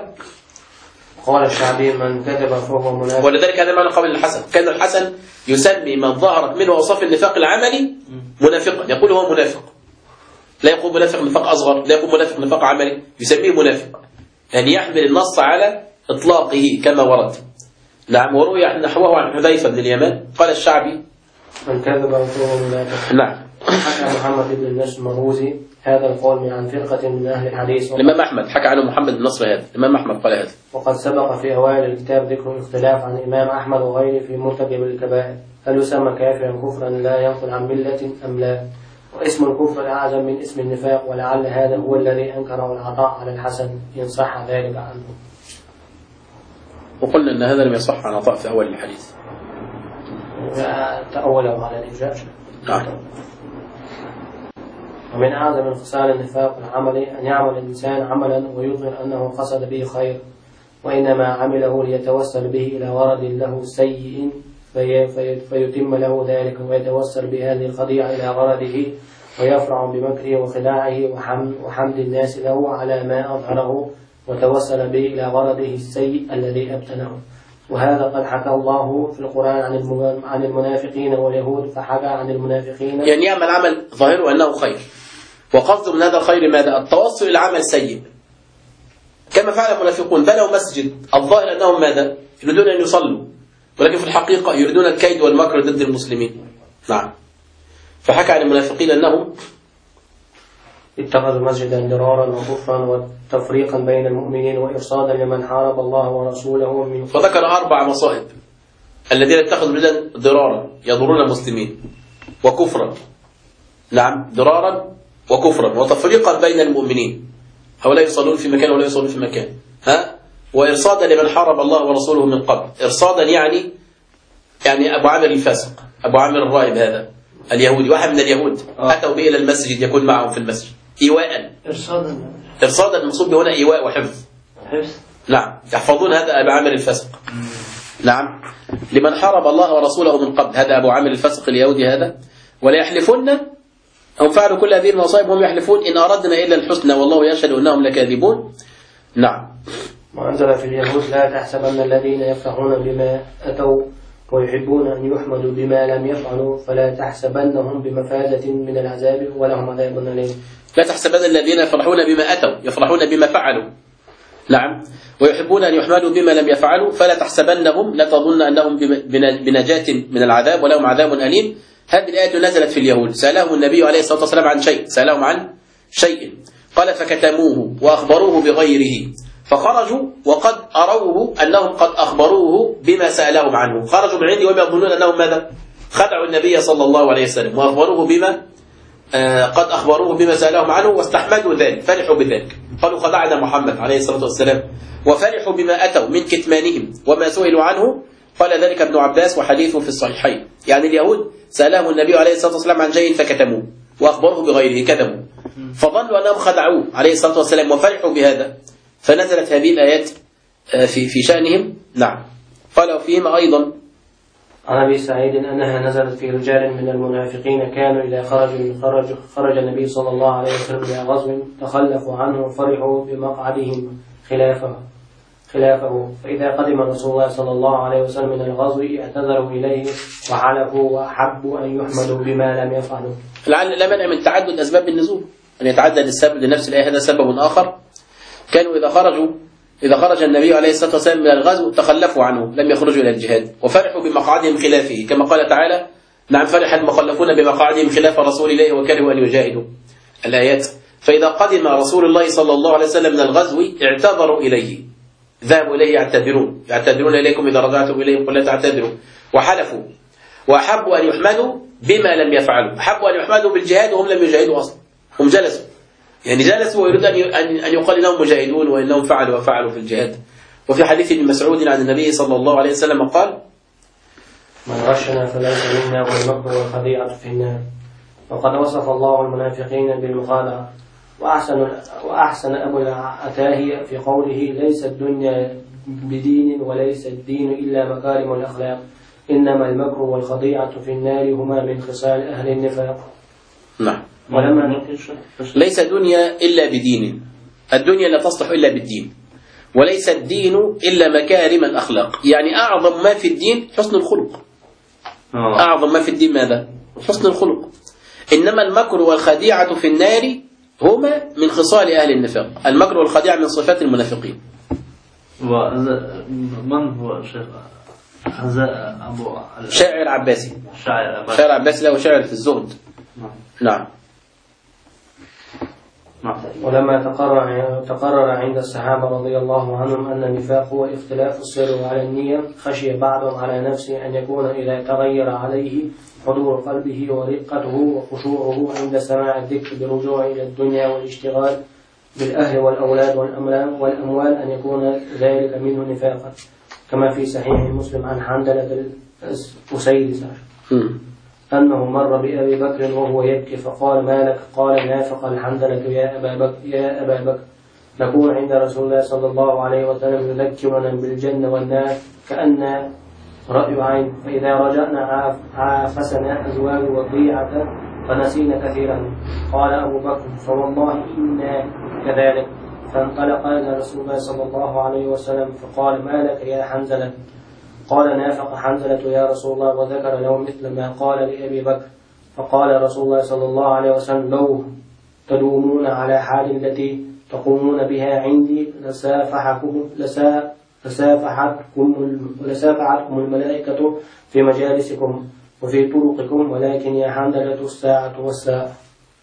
قال الشعبي من كذب فهو منافق. ولذلك هذا معنى قول الحسن، كان الحسن يسمي من ظهرت منه أوصاف النفاق العملي منافقا، يقول هو منافق، لا يقول منافق نفاق أصغر، لا يقول منافق نفاق عملي، يسميه منافق، يعني يحمل النص على إطلاقه كما ورد. نعم. وروي نحوه عن حذيفة بن اليمان قال الشعبي من كذب فهو منافق. نعم. حكى محمد بن النصر المروزي هذا القول عن فرقة من أهل الحديث. الإمام أحمد حكى عنه محمد بن النصر هذا، الإمام أحمد قال هذا. وقد سبق في أوائل الكتاب ذكر الاختلاف عن الإمام أحمد وغيره في مرتكب الكبائر، هل يسمى كافرا كفرا لا ينقل عن ملة أم لا؟ واسم الكفر أعظم من اسم النفاق، ولعل هذا هو الذي أنكره العطاء على الحسن إن صح ذلك عنه. وقلنا أن هذا لم يصح عن عطاء في أول الحديث، تأوله على الإرجاء. نعم. ومن أعظم انفصال النفاق العملي أن يعمل الإنسان عملا ويظهر أنه قصد به خير، وإنما عمله ليتوسل به إلى ورد له سيء فيتم له ذلك، ويتوسل بهذه الخديعة إلى غرضه، ويفرع بمكره وخداعه وحمد الناس له على ما أظهره، وتوسل به إلى غرضه السيء الذي أبتنه. وهذا قد حكى الله في القرآن عن المنافقين واليهود، فحكى عن المنافقين يعني يعمل عمل ظاهره أنه خير، وقصد من هذا الخير ماذا؟ التوصل إلى عمل سيء، كما فعل المنافقون. بنوا مسجد الظاهر أنهم ماذا؟ يريدون أن يصلوا، ولكن في الحقيقة يريدون الكيد والمكر ضد المسلمين. نعم. فحكى عن المنافقين أنهم اتخذوا مسجدا ضرارا وكفرا وتفريقا بين المؤمنين وإرصادا لمن حارب الله ورسوله من. فذكر 4 مصائب: الذين اتخذوا مسجدا ضرارا يضرون المسلمين، وكفرا، نعم ضرارا وكفرا، وتفريقا بين المؤمنين، هؤلاء يصلون في مكان ولا يصلون في مكان، وإرصادا لمن حارب الله ورسوله من قبل. إرصادا يعني أبو عامر الفاسق، أبو عامر الراهب هذا اليهودي، واحد من اليهود أتوا به إلى المسجد يكون معهم في المسجد إيواء. إرصادا المقصود به هنا إيواء وحفظ. نعم، يحفظون هذا أبو عامر الفاسق. نعم لمن حارب الله ورسوله من قبل. هذا أبو عامر الفاسق اليهودي هذا. ولا يحلفن، هم فعلوا كل هذه المصائب وهم يحلفون إن أردنا إلا الحسنى والله يشهد أنهم لكاذبون. نعم. وأنزل في اليهود لا تحسبن الذين يفرحون بما أتوا ويحبون أن يحمدوا بما لم يفعلوا فلا تحسبنهم بمفازة من العذاب ولهم عذاب أليم. لا تحسبن الذين يفرحون بما أتوا، يفرحون بما فعلوا. نعم. ويحبون أن يحمدوا بما لم يفعلوا فلا تحسبنهم، لا تظن أنهم بنجاة من العذاب ولهم عذاب أليم. هذه الآية نزلت في اليهود، سألهم النبي عليه الصلاة والسلام عن شيء، سألهم عن شيء قال فكتموه وأخبروه بغيره فخرجوا وقد أروه أنهم قد أخبروه بما سألهم عنه. خرجوا من عندي وهم يظنون أنهم ماذا؟ خدعوا النبي صلى الله عليه وسلم وأخبروه بما قد أخبروه بما سألهم عنه واستحمدوا ذلك، فرحوا بذلك، قالوا خدعنا محمد عليه الصلاة والسلام، وفرحوا بما أتوا من كتمانهم وما سئلوا عنه. قال ذلك ابن عباس وحديثه في الصحيحين. يعني اليهود سألهم النبي عليه الصلاة والسلام عن شيء فكتموه وأخبروه بغيره، كذبوا، فظنوا أنهم خدعوه عليه الصلاة والسلام وفرحوا بهذا، فنزلت هذه الآيات في شأنهم. نعم. قال فيهما أيضا عن أبي سعيد أنها نزلت في رجال من المنافقين كانوا إذا خرج النبي صلى الله عليه وسلم إلى غزو تخلفوا عنه وفرحوا بمقعدهم خلافه، فإذا قدم رسول الله صلى الله عليه وسلم من الغزو اعتذروا إليه وحلفوا وأحبوا أن يحمدوا بما لم يفعلوا. لعل لا مانع من تعدد أسباب النزول، أن يتعدد السبب لنفس الآية، هذا سبب آخر. كانوا إذا خرج النبي عليه الصلاة والسلام من الغزو تخلفوا عنه، لم يخرجوا إلى الجهاد وفرحوا بمقعدهم خلافه، كما قال تعالى نعم فرح المخلفون بمقعدهم خلاف رسول الله وكرهوا أن يجاهدوا الآيات. فإذا قدم رسول الله صلى الله عليه وسلم من الغزو اعتذروا إليه، ذهبوا إليه يعتذرون إليكم إذا رجعتم إليهم قل لا تعتذروا، وحلفوا وأحبوا أن يحمدوا بما لم يفعلوا، أحبوا أن يحمدوا بالجهاد وهم لم يجاهدوا أصلا، هم جلسوا، يعني جلسوا ويريد أن يقال إنهم مجاهدون وإنهم فعلوا وفعلوا في الجهاد. وفي حديث ابن مسعود عن النبي صلى الله عليه وسلم قال من غشنا فليس منا والمكر والخديعة في النار. وقد وصف الله المنافقين بالمخادعة. وأحسن أبو العتاهية في قوله ليس الدنيا بدين وليس الدين إلا مكارم الأخلاق، إنما المكر والخديعة في النار هما من خصال أهل النفاق. نعم. ولما ليس دنيا إلا بدين، الدنيا لا تصلح إلا بالدين، وليس الدين إلا مكارم الأخلاق، يعني أعظم ما في الدين حسن الخلق. أعظم ما في الدين ماذا؟ حسن الخلق. إنما المكر والخديعة في النار هما من خصال أهل النفاق. المكر والخديعة من صفات المنافقين. من هو شيخ هذا؟ أبو شاعر عباسي. شاعر عباسي له شاعر في الزهد. نعم. ولما تقرر عند الصحابة رضي الله عنهم أن النفاق هو اختلاف السر على النية، خشي بعضهم على نفسه أن يكون إذا تغير عليه حضور قلبه ورقته وخشوعه عند سماع الذكر برجوع إلى الدنيا والاشتغال بالأهل والأولاد والأموال أن يكون ذلك منه نفاقا، كما في صحيح مسلم عن حنظلة الأسيد أنه مر بأبي بكر وهو يبكي فقال ما لك؟ قال نافق الحنظلة يا أبا بكر نكون عند رسول الله صلى الله عليه وسلم يذكرنا بالجنة والنار كأن رأي عين، فإذا رجعنا عافسنا أزواج وضيعة فنسينا كثيرا. قال أبو بكر فوالله إنا كذلك. فانطلق إلى رسول الله صلى الله عليه وسلم فقال ما لك يا حنظلة؟ قال نافق حنظلة يا رسول الله، وذكر له مثل ما قال لأبي بكر. فقال رسول الله صلى الله عليه وسلم لو تدومون على حال التي تقومون بها عندي لسافحتكم الملائكة في مجالسكم وفي طرقكم، ولكن يا حنظلة الساعة والساعة.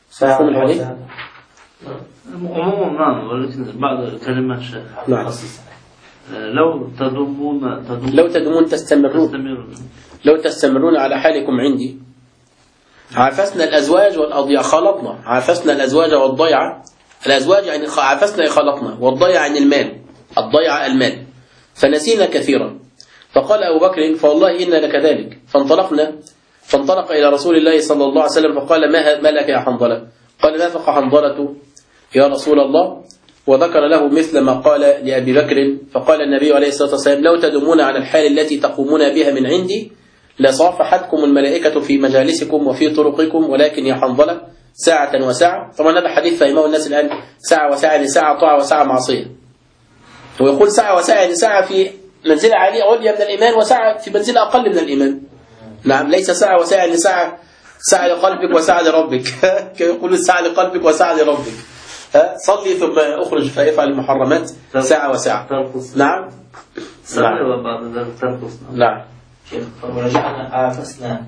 عموما نعم، ولكن بعض الكلمات نعم. لو تدومون تستمرون على حالكم عندي. عافسنا الأزواج والأضياع، خلطنا، عافسنا الأزواج والضيعة. الأزواج يعني عافسنا خلطنا، والضيعة يعني المال، الضيعة المال، فنسينا كثيرا. فقال أبو بكر فوالله إنا لكذلك. فانطلق إلى رسول الله صلى الله عليه وسلم فقال ما لك يا حنظلة؟ قال نافق حنظلة يا رسول الله، وذكر له مثل ما قال لأبي بكر، فقال النبي عليه الصلاة والسلام: لو تدومون على الحال التي تقومون بها من عندي لصافحتكم الملائكة في مجالسكم وفي طرقكم، ولكن يا حنظلة ساعة وساعة. طبعا هذا حديث فهمه الناس الآن ساعة وساعة يعني ساعة طاعة وساعة معصية. ويقول ساعة وساعة يعني ساعة في منزلة عالية عليا من الإيمان وساعة في منزلة أقل من الإيمان. نعم، ليس ساعة وساعة يعني ساعة لقلبك وساعة لربك يقول ساعة لقلبك وساعة لربك. صلي ثم أخرج فافعل المحرمات ساعة وساعة. نعم. صلي وبعد ذلك ترقص. نعم. ورجعنا عافسنا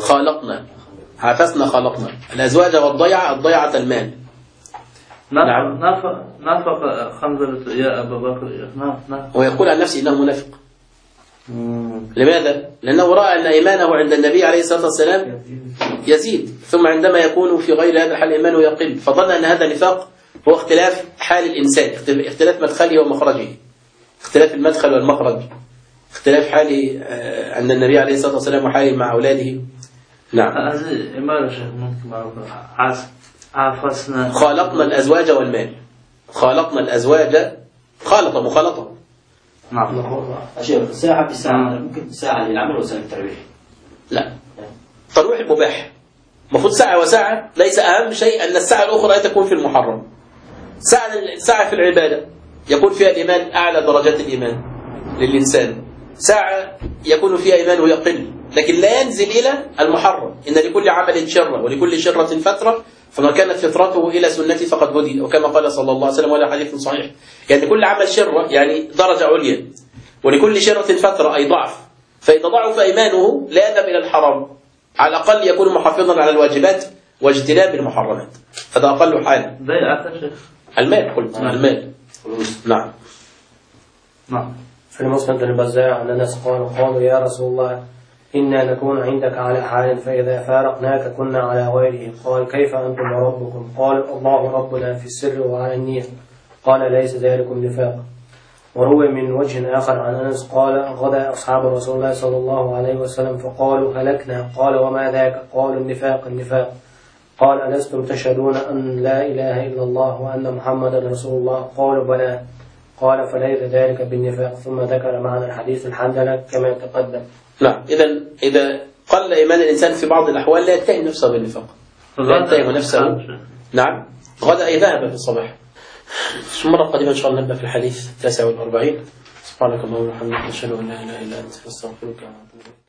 خلقنا الأزواج الضيعة المال. نعم. نافق خنزلة يا أبا بكر. ويقول عن نفسه إنه منافق. لماذا؟ لأنه رأى أن إيمانه عند النبي عليه الصلاة والسلام يزيد، ثم عندما يكون في غير هذا الحال إيمانه يقل، فظن أن هذا نفاق هو اختلاف حال الإنسان، اختلاف مدخله ومخرجه، اختلاف المدخل والمخرج، اختلاف حاله عند النبي عليه الصلاة والسلام وحاله مع أولاده. نعم. هذه إمارة شيخ ممكن عافسنا. خالطنا الأزواج والمال. خالطنا الأزواج مخالطة. نعم. أشياء ساعة بساعة، ممكن ساعة للعمل وساعة للترويح. لا، ترويح المباح المفروض ساعة وساعة، ليس أهم شيء أن الساعة الأخرى تكون في المحرم. ساعة في العبادة يكون فيها الإيمان أعلى درجات الإيمان للإنسان، ساعة يكون فيها إيمانه يقل لكن لا ينزل إلى المحرم. إن لكل عمل شرة ولكل شرة فترة، فما كانت فطرته إلى سنتي فقد هدي، وكما قال صلى الله عليه وسلم ولا حديث صحيح. يعني كل عمل شرة يعني درجة عليا، ولكل شرة فترة أي ضعف، فإذا ضعف إيمانه لا يذهب إلى الحرام، على الأقل يكون محافظا على الواجبات واجتناب المحرمات، هذا أقل حال. المال قلت المال. نعم. في المسند البزار عن أنس قالوا يا رسول الله إنا نكون عندك على حال فإذا فارقناك كنا على غيره. قال كيف أنتم وربكم؟ قال الله ربنا في السر وعلى النية. قال ليس ذلكم نفاق. وروي من وجه آخر عن أنس قال غدا أصحاب رسول الله صلى الله عليه وسلم فقالوا هلكنا. قال وما ذاك؟ قالوا النفاق. قال ألستم تشهدون أن لا إله إلا الله وأن محمدا رسول الله؟ قالوا بلى. قال فليس ذلك بالنفاق، ثم ذكر معنى الحديث الحمدلله كما تقدم. نعم. إذا قل إيمان الإنسان في بعض الأحوال لا يتهم نفسه بالنفاق، لا يتهم نفسه. نعم. غدا أي ذهب في الصباح. المرة القادمة إن شاء الله نبدأ في الحديث 49. سبحانك اللهم وبحمدك نشهد أن لا إله إلا أنت نستغفرك ونتوب إليك.